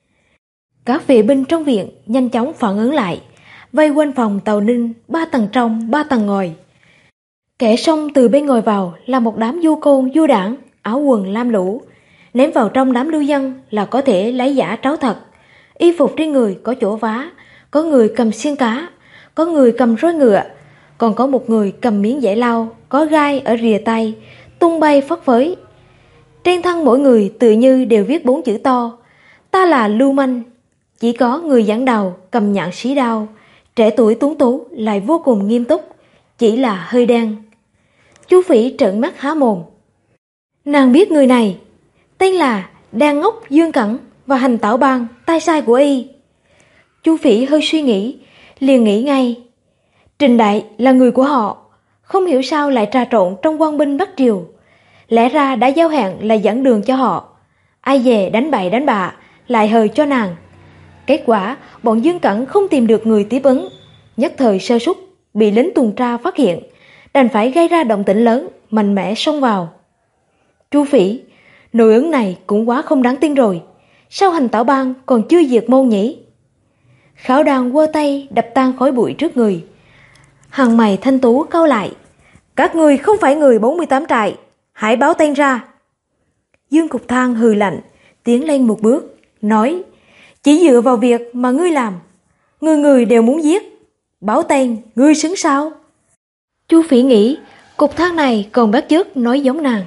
Các vệ binh trong viện nhanh chóng phản ứng lại, vây quanh phòng Tào Ninh 3 tầng trong 3 tầng ngoài. Kẻ xông từ bên ngoài vào là một đám du côn du đảng, áo quần lam lũ. Ném vào trong đám lưu dân là có thể lấy giả tráo thật. Y phục trên người có chỗ vá, có người cầm xiên cá, có người cầm roi ngựa, còn có một người cầm miếng giải lau, có gai ở rìa tay, tung bay phất phới. Trên thân mỗi người tự như đều viết 4 chữ to: ta là lưu manh. Chỉ có người dẫn đầu cầm nhạn xí đao, trẻ tuổi tuấn tú lại vô cùng nghiêm túc, chỉ là hơi đen. Chu Phỉ trợn mắt há mồm. Nàng biết người này, tên là Đan Ngốc Dương Cẩn và Hành Tảo Bang, tay sai của y. Chu Phỉ hơi suy nghĩ, liền nghĩ ngay. Trình Đại là người của họ, không hiểu sao lại trà trộn trong quan binh Bắc Triều. Lẽ ra đã giao hẹn là dẫn đường cho họ. Ai về đánh bậy đánh bạ, lại hời cho nàng. Kết quả, bọn Dương Cẩn không tìm được người tiếp ứng. Nhất thời sơ suất, bị lính tuần tra phát hiện, đành phải gây ra động tĩnh lớn, mạnh mẽ xông vào. Chu Phỉ, nội ứng này cũng quá không đáng tin rồi. Sao Hành Tảo Bang còn chưa diệt môn nhỉ? Khảo Đan quơ tay đập tan khói bụi trước người. Hàng mày thanh tú cau lại. Các người không phải người 48 trại, hãy báo tên ra. Dương Cục Thang hừ lạnh, tiến lên một bước, nói: chỉ dựa vào việc mà ngươi làm, người người đều muốn giết. Báo tên, ngươi xứng sao? Chu Phỉ nghĩ, Cục Thang này còn bắt chước nói giống nàng.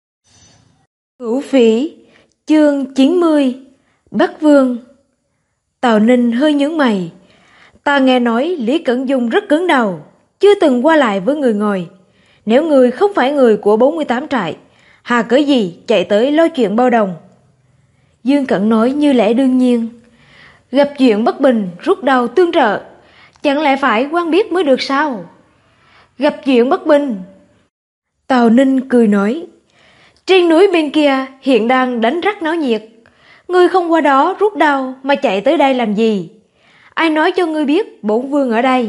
Hữu Phỉ, chương 90, Bắc Vương. Tào Ninh hơi nhướng mày. Ta nghe nói Lý Cẩn Dung rất cứng đầu, chưa từng qua lại với người ngoài. Nếu người không phải người của 48 trại, hà cớ gì chạy tới lo chuyện bao đồng? Dương Cẩn nói như lẽ đương nhiên. Gặp chuyện bất bình rút đầu tương trợ, chẳng lẽ phải quen biết mới được sao? Gặp chuyện bất bình. Tào Ninh cười nói: trên núi bên kia hiện đang đánh rất náo nhiệt. Ngươi không qua đó rút đao mà chạy tới đây làm gì? Ai nói cho ngươi biết bổn vương ở đây?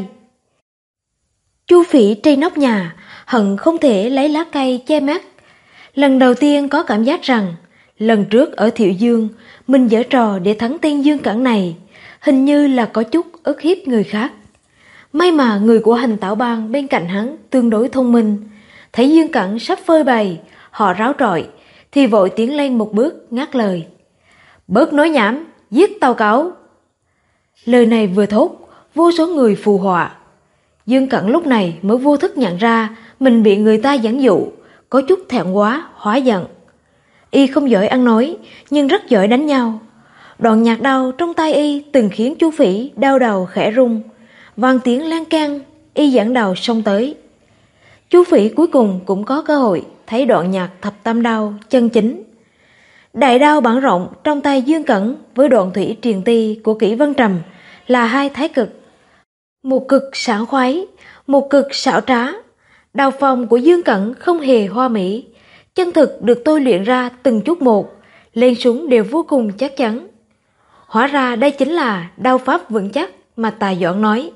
Chu Phỉ trên nóc nhà hận không thể lấy lá cây che mắt. Lần đầu tiên có cảm giác rằng lần trước ở Thiệu Dương mình giở trò để thắng tên Dương Cẩn này, hình như là có chút ức hiếp người khác. May mà người của Hành Tảo Bang bên cạnh hắn tương đối thông minh, thấy Dương Cẩn sắp phơi bày, họ ráo trọi thì vội tiến lên một bước ngắt lời: bớt nói nhảm, giết tàu cẩu. Lời này vừa thốt, vô số người phù họa. Dương Cẩn lúc này mới vô thức nhận ra mình bị người ta dẫn dụ, có chút thẹn quá, hóa giận. Y không giỏi ăn nói, nhưng rất giỏi đánh nhau. Đoạn nhạc đao trong tay y từng khiến Chu Phỉ đau đầu khẽ rung, vang tiếng lan can. Y dẫn đầu xông tới. Chu Phỉ cuối cùng cũng có cơ hội thấy đoạn nhạc thập tam đao chân chính. Đại đao bản rộng trong tay Dương Cẩn với đoạn thủy triền ti của Kỷ Vân Trầm là hai thái cực. Một cực sảng khoái, một cực xảo trá. Đao phong của Dương Cẩn không hề hoa mỹ, chân thực được tôi luyện ra từng chút một, lên súng đều vô cùng chắc chắn. Hóa ra đây chính là đao pháp vững chắc mà Tài Doãn nói.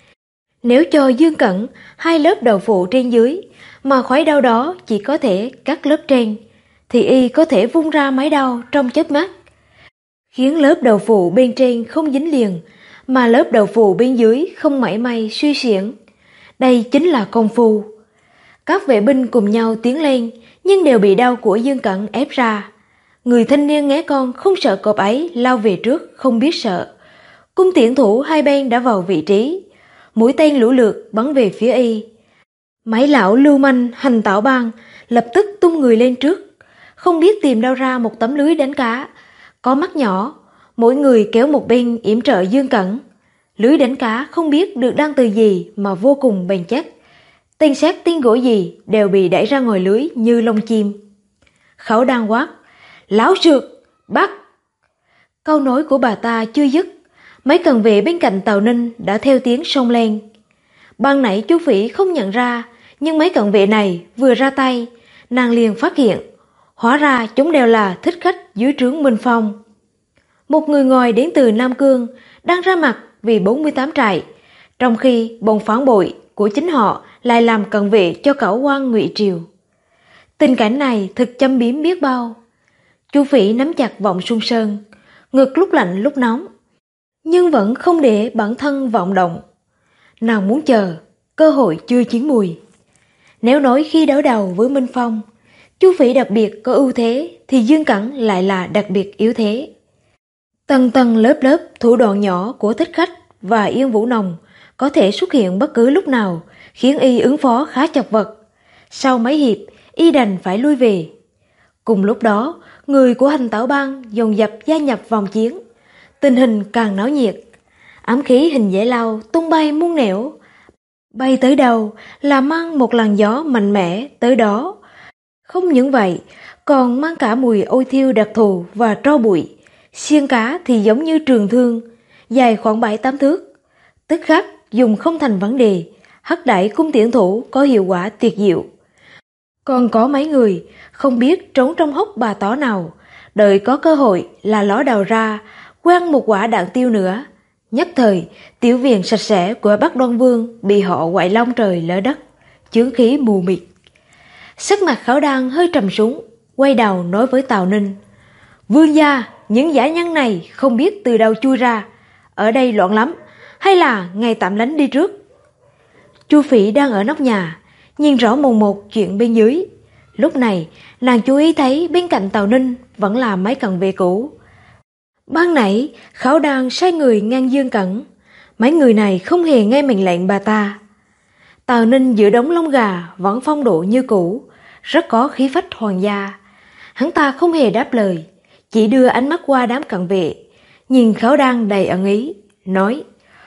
Nếu cho Dương Cẩn 2 lớp đầu phụ trên dưới, mà khoái đao đó chỉ có thể cắt lớp trên, thì y có thể vung ra máy đao trong chớp mắt, khiến lớp đầu phụ bên trên không dính liền, mà lớp đầu phụ bên dưới không mảy may suy xiển. Đây chính là công phu. Các vệ binh cùng nhau tiến lên, nhưng đều bị đao của Dương Cẩn ép ra. Người thanh niên nghé con không sợ cọp ấy lao về trước không biết sợ. Cung tiễn thủ hai bên đã vào vị trí, mũi tên lũ lượt bắn về phía y. Mấy lão lưu manh hành tảo bang lập tức tung người lên trước, không biết tìm đâu ra một tấm lưới đánh cá, có mắt nhỏ, mỗi người kéo một bên yểm trợ Dương Cẩn. Lưới đánh cá không biết được đăng từ gì mà vô cùng bền chắc. Tên sét tên gỗ gì đều bị đẩy ra ngoài lưới như lông chim. Khẩu đang quát, láo sượt, bắt. Câu nói của bà ta chưa dứt, mấy cận vệ bên cạnh Tào Ninh đã theo tiếng xông lên. Ban nãy Chu Phỉ không nhận ra, nhưng mấy cận vệ này vừa ra tay, nàng liền phát hiện, hóa ra chúng đều là thích khách dưới trướng Minh Phong. Một người ngoài đến từ Nam Cương đang ra mặt vì 48 trại, trong khi bọn phản bội của chính họ lại làm cận vệ cho cẩu quan Ngụy Triều. Tình cảnh này thật châm biếm biết bao. Chu Phỉ nắm chặt vọng Xuân Sơn, ngực lúc lạnh lúc nóng, nhưng vẫn không để bản thân vọng động. Nàng muốn chờ, cơ hội chưa chín mùi. Nếu nói khi đối đầu với Minh Phong, Chu Phỉ đặc biệt có ưu thế, thì Dương Cẩn lại là đặc biệt yếu thế. Tầng tầng lớp lớp thủ đoạn nhỏ của thích khách và Yên Vũ Nồng có thể xuất hiện bất cứ lúc nào, khiến y ứng phó khá chật vật. Sau mấy hiệp, y đành phải lui về. Cùng lúc đó, người của hành tảo bang dồn dập gia nhập vòng chiến. Tình hình càng náo nhiệt. Ám khí hình dễ lao tung bay muôn nẻo. Bay tới đâu là mang một làn gió mạnh mẽ tới đó. Không những vậy, còn mang cả mùi ôi thiêu đặc thù và tro bụi. Xiên cá thì giống như trường thương, dài khoảng 7-8 thước. Tức khắc dùng không thành vấn đề, hất đẩy cung tiễn thủ có hiệu quả tuyệt diệu. Còn có mấy người không biết trốn trong hốc bà tỏ nào, đợi có cơ hội là ló đầu ra, quăng một quả đạn tiêu nữa. Nhất thời, tiểu viện sạch sẽ của Bắc Đoan Vương bị họ quậy long trời lỡ đất, chướng khí mù mịt. Sắc mặt Khảo Đan hơi trầm xuống, quay đầu nói với Tào Ninh, Vương gia, những dã nhân này không biết từ đâu chui ra, ở đây loạn lắm, hay là ngài tạm lánh đi trước. Chu Phỉ đang ở nóc nhà, nhìn rõ mồn một chuyện bên dưới. Lúc này, nàng chú ý thấy bên cạnh Tào Ninh vẫn là mấy cận vệ cũ. Ban nãy, Khảo Đan sai người ngăn Dương Cẩn, mấy người này không hề nghe mệnh lệnh bà ta. Tào Ninh giữa đống lông gà vẫn phong độ như cũ, rất có khí phách hoàng gia. Hắn ta không hề đáp lời, chỉ đưa ánh mắt qua đám cận vệ, nhìn Khảo Đan đầy ẩn ý, nói,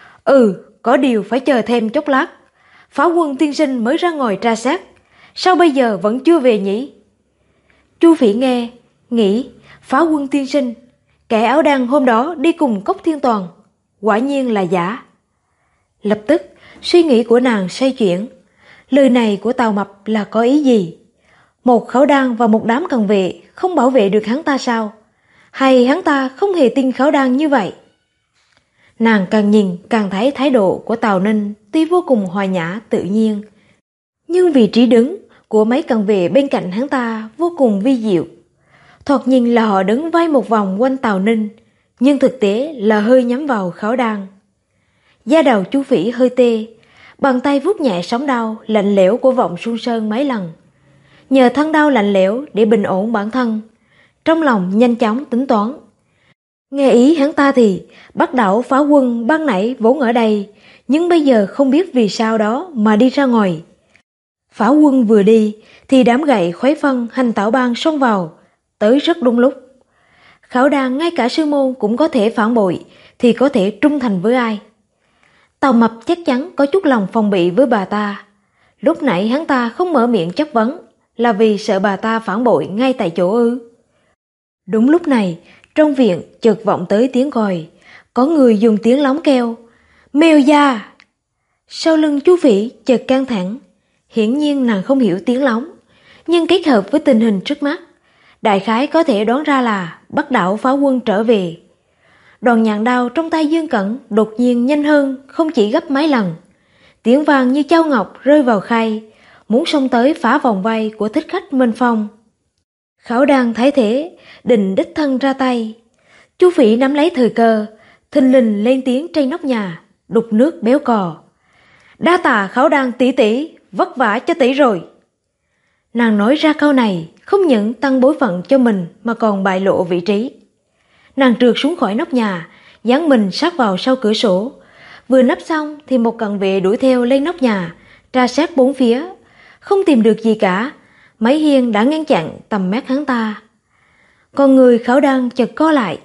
có điều phải chờ thêm chốc lát. Pháo Quân tiên sinh mới ra ngoài tra xét, sao bây giờ vẫn chưa về nhỉ? Chu Phỉ nghe, nghĩ, Pháo Quân tiên sinh, kẻ áo đen hôm đó đi cùng Cốc Thiên Toàn, quả nhiên là giả. Lập tức, suy nghĩ của nàng xoay chuyển, lời này của Tào Mập là có ý gì? Một Khảo Đan và một đám cận vệ không bảo vệ được hắn ta sao? Hay hắn ta không hề tin Khảo Đan như vậy? Nàng càng nhìn càng thấy thái độ của Tào Ninh tuy vô cùng hòa nhã tự nhiên, nhưng vị trí đứng của mấy cận vệ bên cạnh hắn ta vô cùng vi diệu. Thoạt nhìn là họ đứng vây một vòng quanh Tào Ninh, nhưng thực tế là hơi nhắm vào Khảo Đan. Da đầu Chu Phỉ hơi tê, bàn tay vuốt nhẹ sóng đau lạnh lẽo của Vọng Xuân Sơn mấy lần. Nhờ thân đau lạnh lẽo để bình ổn bản thân, trong lòng nhanh chóng tính toán. Nghe ý hắn ta thì Bắc đảo Pháo Quân ban nãy vốn ở đây, nhưng bây giờ không biết vì sao đó mà đi ra ngoài. Pháo Quân vừa đi thì đám gậy khuấy phân hành tảo bang xông vào, tới rất đúng lúc. Khảo Đan ngay cả sư môn cũng có thể phản bội, thì có thể trung thành với ai? Tào Mập chắc chắn có chút lòng phòng bị với bà ta. Lúc nãy hắn ta không mở miệng chất vấn là vì sợ bà ta phản bội ngay tại chỗ ư? Đúng lúc này, trong viện chợt vọng tới tiếng còi, có người dùng tiếng lóng kêu, Mèo da! Sau lưng Chu Phỉ chợt căng thẳng, hiển nhiên nàng không hiểu tiếng lóng, nhưng kết hợp với tình hình trước mắt, đại khái có thể đoán ra là Bắc đảo pháo quân trở về. Đòn nhạn đao trong tay Dương Cẩn đột nhiên nhanh hơn không chỉ gấp mấy lần. Tiếng vang như châu ngọc rơi vào khay, muốn xông tới phá vòng vây của thích khách Minh Phong. Khảo Đan thấy thế, định đích thân ra tay. Chu Phỉ nắm lấy thời cơ, thình lình lên tiếng trên nóc nhà, đục nước béo cò. Đa tạ Khảo Đan tỷ tỷ, vất vả cho tỷ rồi. Nàng nói ra câu này không những tăng bối phận cho mình mà còn bại lộ vị trí. Nàng trượt xuống khỏi nóc nhà, dán mình sát vào sau cửa sổ. Vừa nấp xong thì một cận vệ đuổi theo lên nóc nhà, tra xét bốn phía. Không tìm được gì cả, mấy hiên đã ngăn chặn tầm mắt hắn ta. Con người Khảo Đan chợt co lại.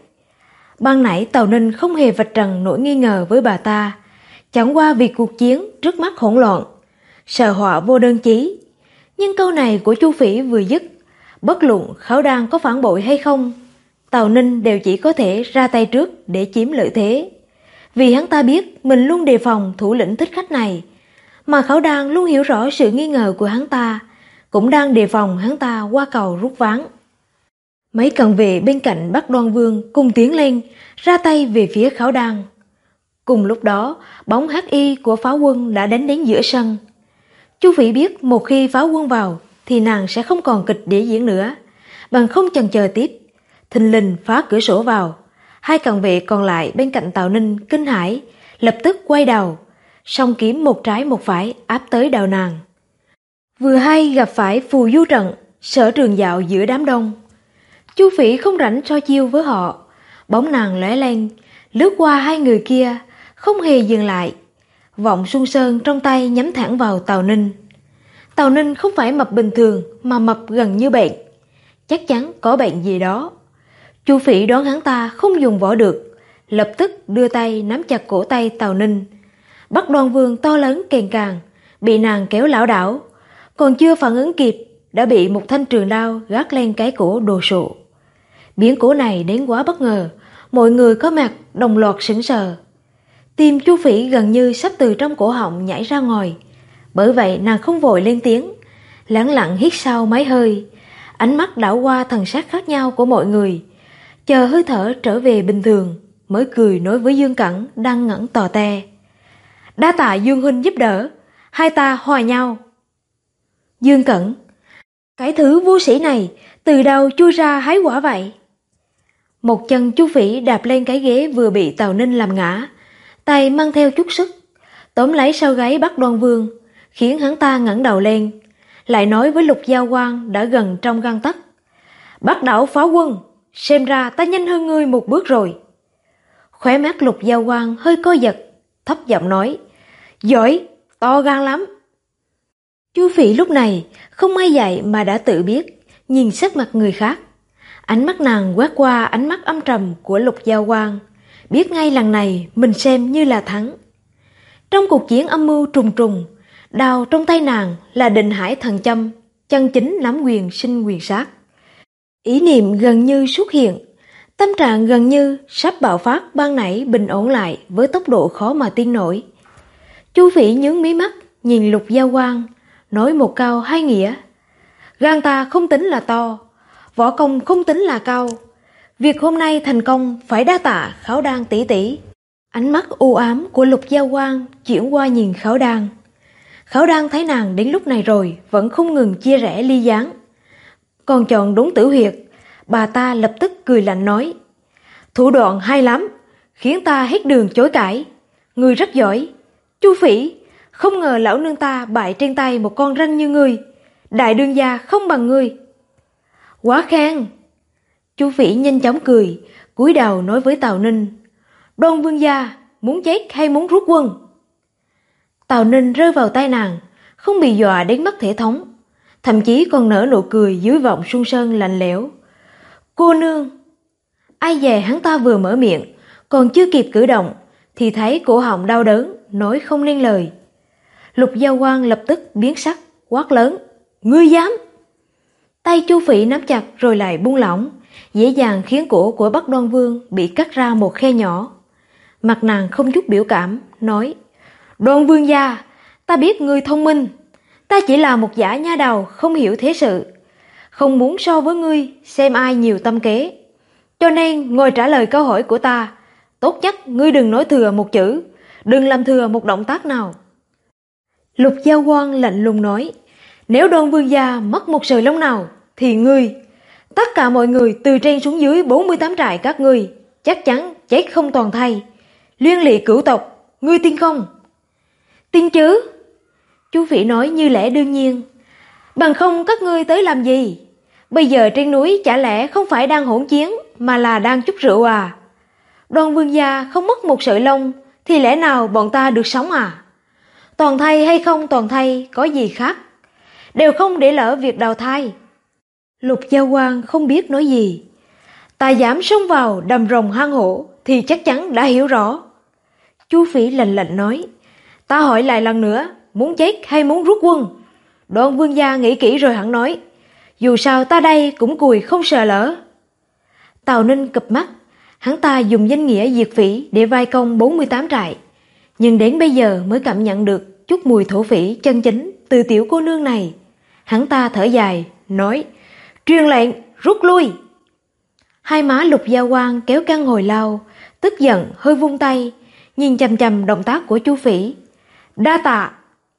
Ban nãy Tào Ninh không hề vạch trần nỗi nghi ngờ với bà ta, chẳng qua vì cuộc chiến trước mắt hỗn loạn, sợ họa vô đơn chí. Nhưng câu này của Chu Phỉ vừa dứt, bất luận Khảo Đan có phản bội hay không, Tào Ninh đều chỉ có thể ra tay trước để chiếm lợi thế. Vì hắn ta biết mình luôn đề phòng thủ lĩnh thích khách này, mà Khảo Đan luôn hiểu rõ sự nghi ngờ của hắn ta, cũng đang đề phòng hắn ta qua cầu rút ván. Mấy cận vệ bên cạnh Bắc Đoan Vương cùng tiến lên, ra tay về phía Khảo Đan. Cùng lúc đó, bóng hắc y của pháo quân đã đánh đến giữa sân. Chu Phỉ biết một khi pháo quân vào thì nàng sẽ không còn kịch để diễn nữa, bằng không chần chờ tiếp, thình lình phá cửa sổ vào. Hai cận vệ còn lại bên cạnh Tào Ninh kinh hãi, lập tức quay đầu, song kiếm một trái một phải áp tới đầu nàng. Vừa hay gặp phải phù du trận, Sở Trường dạo giữa đám đông. Chu Phỉ không rảnh so chiêu với họ, bóng nàng lóe lên, lướt qua hai người kia, không hề dừng lại. Vọng Xuân Sơn trong tay nhắm thẳng vào Tào Ninh. Tào Ninh không phải mập bình thường mà mập gần như bệnh, chắc chắn có bệnh gì đó. Chu Phỉ đoán hắn ta không dùng võ được, lập tức đưa tay nắm chặt cổ tay Tào Ninh. Bắc Đoan Vương to lớn kèn càng, bị nàng kéo lảo đảo, còn chưa phản ứng kịp đã bị một thanh trường đao gác lên cái cổ đồ sộ. Biến cố này đến quá bất ngờ, mọi người có mặt đồng loạt sững sờ. Tim Chu Phỉ gần như sắp từ trong cổ họng nhảy ra ngoài, bởi vậy nàng không vội lên tiếng, lẳng lặng hít sâu mấy hơi, ánh mắt đảo qua thần sắc khác nhau của mọi người, chờ hơi thở trở về bình thường mới cười nói với Dương Cẩn đang ngẩn tò te. Đa tạ Dương huynh giúp đỡ, hai ta hòa nhau. Dương Cẩn, cái thứ vô sĩ này từ đâu chui ra hái quả vậy? Một chân Chu Phỉ đạp lên cái ghế vừa bị Tào Ninh làm ngã, tay mang theo chút sức, tóm lấy sau gáy Bắc Đoan Vương, khiến hắn ta ngẩng đầu lên, lại nói với Lục Giao Quang đã gần trong gang tấc. Bắc đảo pháo quân, xem ra ta nhanh hơn ngươi một bước rồi. Khóe mắt Lục Giao Quang hơi co giật, thấp giọng nói, giỏi, to gan lắm. Chu Phỉ lúc này không ai dạy mà đã tự biết, nhìn sắc mặt người khác. Ánh mắt nàng quét qua ánh mắt âm trầm của Lục Giao Quang, biết ngay lần này mình xem như là thắng. Trong cuộc chiến âm mưu trùng trùng, đao trong tay nàng là Định Hải Thần Châm, chân chính nắm quyền sinh quyền sát. Ý niệm gần như xuất hiện, tâm trạng gần như sắp bạo phát ban nãy bình ổn lại với tốc độ khó mà tin nổi. Chu Phỉ nhướng mí mắt nhìn Lục Giao Quang, nói một câu hai nghĩa. Gan ta không tính là to, võ công không tính là cao, việc hôm nay thành công phải đa tạ Khảo Đan tỷ tỷ. Ánh mắt u ám của Lục Giao Quang chuyển qua nhìn Khảo Đan. Khảo Đan thấy nàng đến lúc này rồi vẫn không ngừng chia rẽ ly gián, còn chọn đúng tử huyệt. Bà ta lập tức cười lạnh nói, thủ đoạn hay lắm, khiến ta hết đường chối cãi. Ngươi rất giỏi, Chu Phỉ, không ngờ lão nương ta bại trên tay một con ranh như ngươi, đại đương gia không bằng ngươi. Quá khen. Chu Phỉ nhanh chóng cười, cúi đầu nói với Tào Ninh, Đoan Vương gia, muốn chết hay muốn rút quân? Tào Ninh rơi vào tay nàng, không bị dọa đến mất thể thống, thậm chí còn nở nụ cười dưới Vọng Xuân Sơn lạnh lẽo. Cô nương. Ai dè hắn ta vừa mở miệng, còn chưa kịp cử động thì thấy cổ họng đau đớn, nói không nên lời. Lục Giao Quang lập tức biến sắc, quát lớn, ngươi dám? Tay Chu Phỉ nắm chặt rồi lại buông lỏng, dễ dàng khiến cổ của Bắc Đoan Vương bị cắt ra một khe nhỏ. Mặt nàng không chút biểu cảm, nói, Đoan Vương gia, ta biết ngươi thông minh, ta chỉ là một giả nha đầu không hiểu thế sự. không muốn so với ngươi xem ai nhiều tâm kế. Cho nên ngồi trả lời câu hỏi của ta, tốt nhất ngươi đừng nói thừa một chữ, đừng làm thừa một động tác nào. Lục Giao Quang lạnh lùng nói, nếu Đoan Vương gia mất một sợi lông nào, thì ngươi, tất cả mọi người từ trên xuống dưới 48 trại các ngươi, chắc chắn chết không toàn thây. Liên lụy cửu tộc, ngươi tin không? Tin chứ? Chu Phỉ nói như lẽ đương nhiên. Bằng không các ngươi tới làm gì? Bây giờ trên núi chả lẽ không phải đang hỗn chiến, mà là đang chúc rượu à? Đoan Vương gia không mất một sợi lông, thì lẽ nào bọn ta được sống à? Toàn thây hay không toàn thây có gì khác, đều không để lỡ việc đào thai. Lục Giao Quang không biết nói gì. Ta dám xông vào đầm rồng hang hổ thì chắc chắn đã hiểu rõ. Chu Phỉ lạnh lạnh nói, ta hỏi lại lần nữa, muốn chết hay muốn rút quân? Đoan Vương gia nghĩ kỹ rồi hẳn nói, dù sao ta đây cũng cùi không sợ lỡ. Tào Ninh cụp mắt, hắn ta dùng danh nghĩa diệt phỉ để vai công 48 trại, nhưng đến bây giờ mới cảm nhận được chút mùi thổ phỉ chân chính từ tiểu cô nương này. Hắn ta thở dài, nói, truyền lệnh, rút lui. Hai má Lục Giao Quang kéo căng hồi lâu, tức giận hơi vung tay, nhìn chằm chằm động tác của Chu Phỉ. Đa tạ.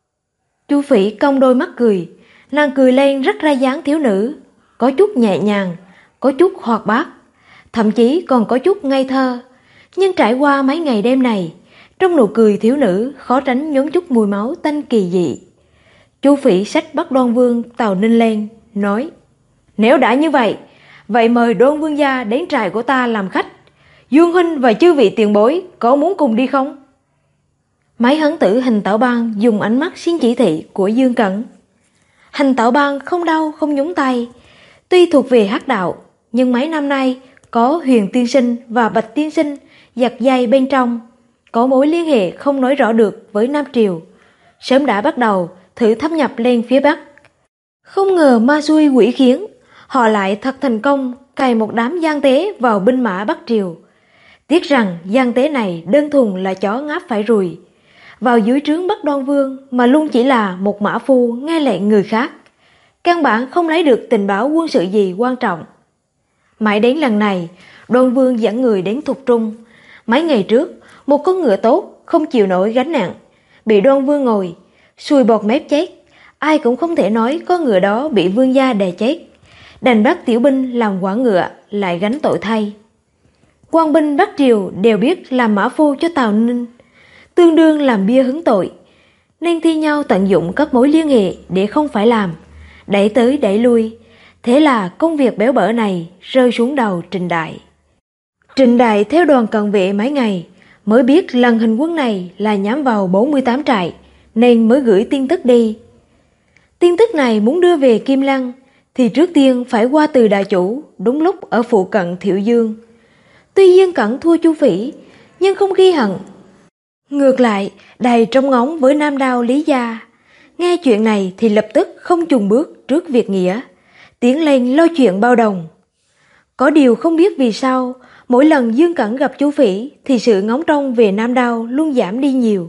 Chu Phỉ cong đôi mắt cười, nàng cười lên rất ra dáng thiếu nữ, có chút nhẹ nhàng, có chút hoạt bát, thậm chí còn có chút ngây thơ. Nhưng trải qua mấy ngày đêm này, trong nụ cười thiếu nữ khó tránh nhuốm chút mùi máu tanh kỳ dị. Chu Phỉ xách bắt Đoan Vương Tào Ninh lên, nói, nếu đã như vậy, vậy mời Đoan Vương gia đến trại của ta làm khách. Dương huynh và chư vị tiền bối có muốn cùng đi không? Mấy hán tử Hành Tảo Bang dùng ánh mắt xin chỉ thị của Dương Cẩn. Hành Tảo Bang không đau không nhúng tay, tuy thuộc về hắc đạo, nhưng mấy năm nay có Huyền tiên sinh và Bạch tiên sinh giật dây bên trong, có mối liên hệ không nói rõ được với Nam Triều, sớm đã bắt đầu thử thâm nhập lên phía Bắc. Không ngờ ma xui quỷ khiến, họ lại thật thành công cài một đám gian tế vào binh mã Bắc Triều. Tiếc rằng gian tế này đơn thuần là chó ngáp phải ruồi, vào dưới trướng Bắc Đoan Vương mà luôn chỉ là một mã phu nghe lệnh người khác, căn bản không lấy được tình báo quân sự gì quan trọng. Mãi đến lần này, Đoan Vương dẫn người đến Thục Trung. Mấy ngày trước, một con ngựa tốt không chịu nổi gánh nặng, bị Đoan Vương ngồi, sùi bọt mép chết. Ai cũng không thể nói con ngựa đó bị vương gia đè chết, đành bắt tiểu binh làm quản ngựa lại gánh tội thay. Quan binh Bắc Triều đều biết làm mã phu cho Tào Ninh, tương đương làm bia hứng tội, nên thi nhau tận dụng các mối liên hệ để không phải làm, đẩy tới đẩy lui. Thế là công việc béo bở này rơi xuống đầu Trình Đại. Trình Đại theo đoàn cận vệ mấy ngày mới biết lần hành quân này là nhắm vào 48 trại, nên mới gửi tin tức đi. Tin tức này muốn đưa về Kim Lăng thì trước tiên phải qua từ Đại Chủ, đúng lúc ở phụ cận Thiệu Dương. Tuy Dương Cẩn thua Chu Phỉ, nhưng không ghi hận. Ngược lại, đầy trông ngóng với Nam Đao Lý Gia. Nghe chuyện này thì lập tức không chùn bước trước việc nghĩa, tiến lên lo chuyện bao đồng. Có điều không biết vì sao, mỗi lần Dương Cẩn gặp Chu Phỉ thì sự ngóng trông về Nam Đao luôn giảm đi nhiều.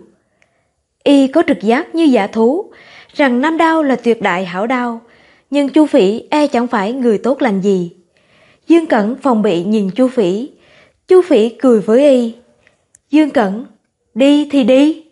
Y có trực giác như dã thú rằng Nam Đao là tuyệt đại hảo đao, nhưng Chu Phỉ e chẳng phải người tốt lành gì. Dương Cẩn phòng bị nhìn Chu Phỉ. Chu Phỉ cười với Y. Dương Cẩn, đi thì đi.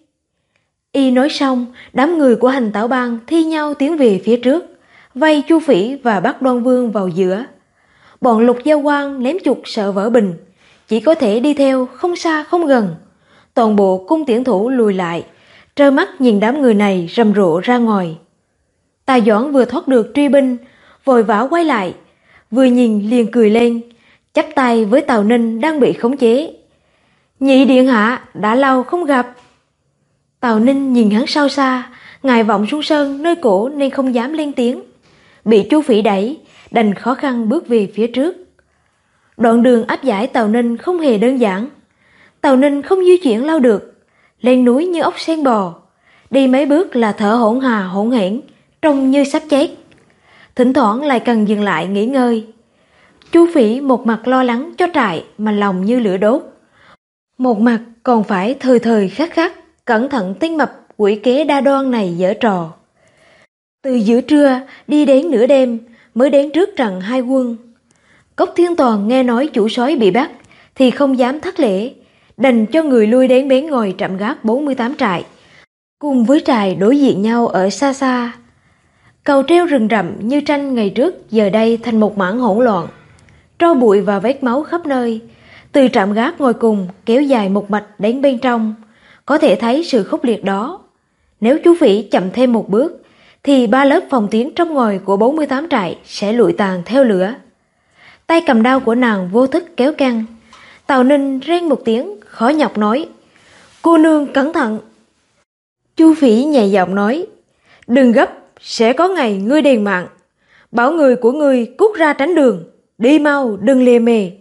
Y nói xong, đám người của Hành Tảo Bang thi nhau tiến về phía trước, vây Chu Phỉ và bắt Đoan Vương vào giữa. Bọn Lục Giao Quang ném chuột sợ vỡ bình, chỉ có thể đi theo không xa không gần. Toàn bộ cung tiễn thủ lùi lại, trơ mắt nhìn đám người này rầm rộ ra ngoài. Tà Doãn vừa thoát được truy binh, vội vã quay lại, vừa nhìn liền cười lên, chắp tay với Tào Ninh đang bị khống chế. Nhị điện hạ, đã lâu không gặp. Tào Ninh nhìn hắn sau xa, ngài vọng xuống sơn nơi cổ nên không dám lên tiếng. Bị Chu Phỉ đẩy, đành khó khăn bước về phía trước. Đoạn đường áp giải Tào Ninh không hề đơn giản. Tào Ninh không di chuyển lâu được, lên núi như ốc sen bò, đi mấy bước là thở hổn hà hổn hển, trông như sắp chết. Thỉnh thoảng lại cần dừng lại nghỉ ngơi. Chu Phỉ một mặt lo lắng cho trại mà lòng như lửa đốt, một mặt còn phải thời thời khắc khắc cẩn thận tên mập quỷ kế đa đoan này giở trò. Từ giữa trưa đi đến nửa đêm, mới đến trước trận hai quân. Cốc Thiên Toàn nghe nói chủ soái bị bắt thì không dám thất lễ, đành cho người lui đến bến ngồi trạm gác 48 trại, cùng với trại đối diện nhau ở xa xa. Cầu treo rừng rậm như tranh ngày trước giờ đây thành một mảng hỗn loạn, tro bụi và vết máu khắp nơi. Từ trạm gác ngồi cùng kéo dài một mạch đến bên trong, có thể thấy sự khốc liệt đó. Nếu chú Phỉ chậm thêm một bước thì ba lớp phòng tuyến trong ngồi của 48 trại sẽ lụi tàn theo lửa. Tay cầm đao của nàng vô thức kéo căng. Tào Ninh rên một tiếng khó nhọc nói: "Cô nương cẩn thận." Chu Phỉ nhẹ giọng nói: "Đừng gấp, sẽ có ngày ngươi đền mạng. Bảo người của ngươi cút ra tránh đường, đi mau đừng lề mề."